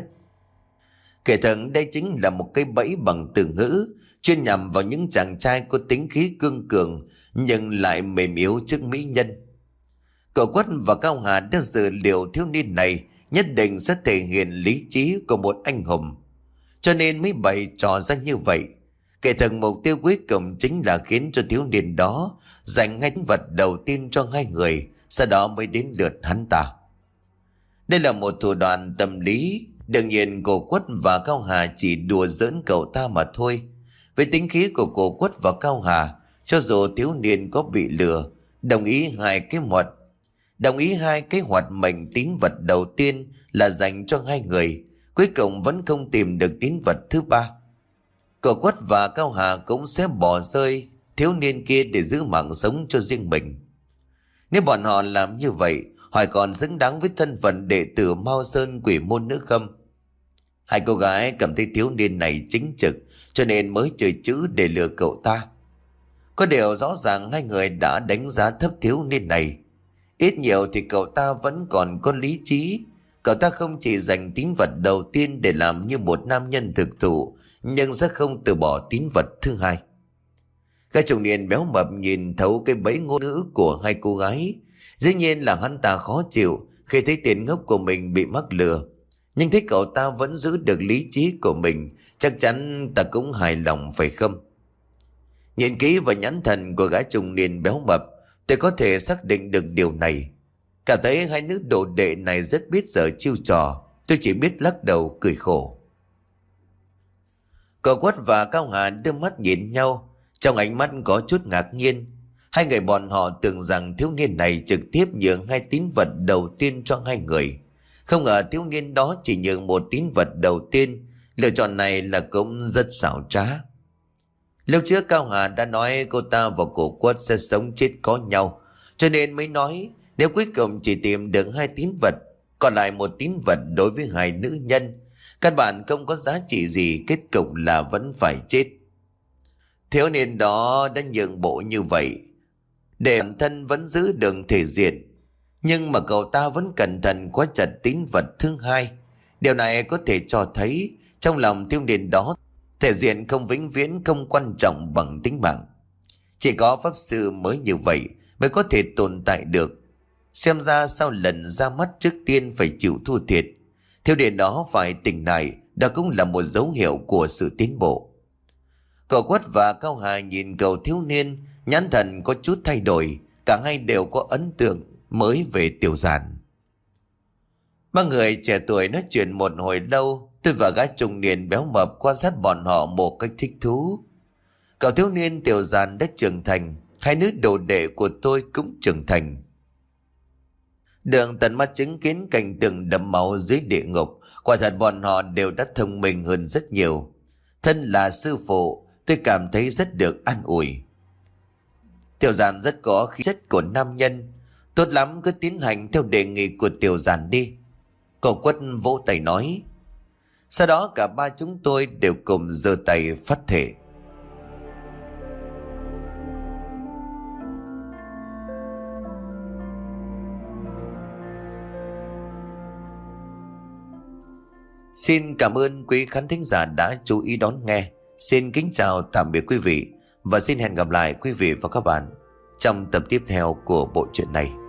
Kể thật đây chính là một cái bẫy bằng từ ngữ, chuyên nhằm vào những chàng trai có tính khí cương cường nhưng lại mềm yếu trước mỹ nhân. Cậu Quất và Cao Hà đã dự liệu thiếu niên này nhất định sẽ thể hiện lý trí của một anh hùng, cho nên mới bày trò ra như vậy. Kể thật mục tiêu cuối cùng chính là khiến cho thiếu niên đó dành ngay vật đầu tiên cho hai người, sau đó mới đến lượt hắn ta. Đây là một thủ đoạn tâm lý. Đương nhiên cô Quất và Cao Hà chỉ đùa giỡn cậu ta mà thôi. Với tính khí của cô Quất và Cao Hà, cho dù thiếu niên có bị lừa, đồng ý hai cái hoạt đồng ý hai cái hoạt mệnh tín vật đầu tiên là dành cho hai người, cuối cùng vẫn không tìm được tín vật thứ ba, cô Quất và Cao Hà cũng sẽ bỏ rơi thiếu niên kia để giữ mạng sống cho riêng mình. Nếu bọn họ làm như vậy, hỏi còn xứng đáng với thân phận đệ tử Mao Sơn Quỷ Môn nữa không? Hai cô gái cảm thấy thiếu niên này chính trực, cho nên mới chơi chữ để lừa cậu ta. Có điều rõ ràng hai người đã đánh giá thấp thiếu niên này. Ít nhiều thì cậu ta vẫn còn có lý trí. Cậu ta không chỉ dành tín vật đầu tiên để làm như một nam nhân thực thụ, nhưng sẽ không từ bỏ tín vật thứ hai. Gã trung niên béo mập nhìn thấu cái bẫy ngôn ngữ của hai cô gái. Dĩ nhiên là hắn ta khó chịu khi thấy tiền ngốc của mình bị mắc lừa. Nhưng thấy cậu ta vẫn giữ được lý trí của mình, chắc chắn ta cũng hài lòng phải không? Nhìn kỹ vào nhãn thần của gã trung niên béo mập, tôi có thể xác định được điều này. Cả thấy hai nữ đồ đệ này rất biết giờ chiêu trò. Tôi chỉ biết lắc đầu cười khổ. Cậu Quất và Cao Hà đưa mắt nhìn nhau, trong ánh mắt có chút ngạc nhiên. Hai người bọn họ tưởng rằng thiếu niên này trực tiếp nhường hai tín vật đầu tiên cho hai người. Không ngờ thiếu niên đó chỉ nhường một tín vật đầu tiên. Lựa chọn này là cũng rất xảo trá. Lúc trước Cao Hà đã nói cô ta và cổ Quất sẽ sống chết có nhau, cho nên mới nói nếu cuối cùng chỉ tìm được hai tín vật, còn lại một tín vật đối với hai nữ nhân, căn bản không có giá trị gì, kết cục là vẫn phải chết. Thiếu niên đó đã nhượng bộ như vậy để bản thân vẫn giữ được thể diện, nhưng mà cậu ta vẫn cẩn thận quá chặt tín vật thứ hai. Điều này có thể cho thấy trong lòng thiếu niên đó thể diện không vĩnh viễn không quan trọng bằng tính mạng. Chỉ có pháp sư mới như vậy mới có thể tồn tại được. Xem ra sau lần ra mắt trước tiên phải chịu thua thiệt, thiếu niên đó phải tỉnh lại, đó cũng là một dấu hiệu của sự tiến bộ. Cậu Quất và Cao Hà nhìn cậu thiếu niên, nhãn thần có chút thay đổi, cả hai đều có ấn tượng mới về Tiểu Giản. Ba người trẻ tuổi nói chuyện một hồi lâu, tôi và gã trung niên béo mập quan sát bọn họ một cách thích thú. Cậu thiếu niên Tiểu Giản đã trưởng thành, hai nữ đồ đệ của tôi cũng trưởng thành. Đường tận mắt chứng kiến cảnh tượng đẫm máu dưới địa ngục, quả thật bọn họ đều đã thông minh hơn rất nhiều. Thân là sư phụ, tôi cảm thấy rất được an ủi. Tiểu Giản rất có khí chất của nam nhân. Tốt lắm, cứ tiến hành theo đề nghị của Tiểu Giản đi. Cậu Quất vỗ tay nói. Sau đó cả ba chúng tôi đều cùng giơ tay phát thệ. Xin cảm ơn quý khán thính giả đã chú ý đón nghe. Xin kính chào tạm biệt quý vị và xin hẹn gặp lại quý vị và các bạn trong tập tiếp theo của bộ truyện này.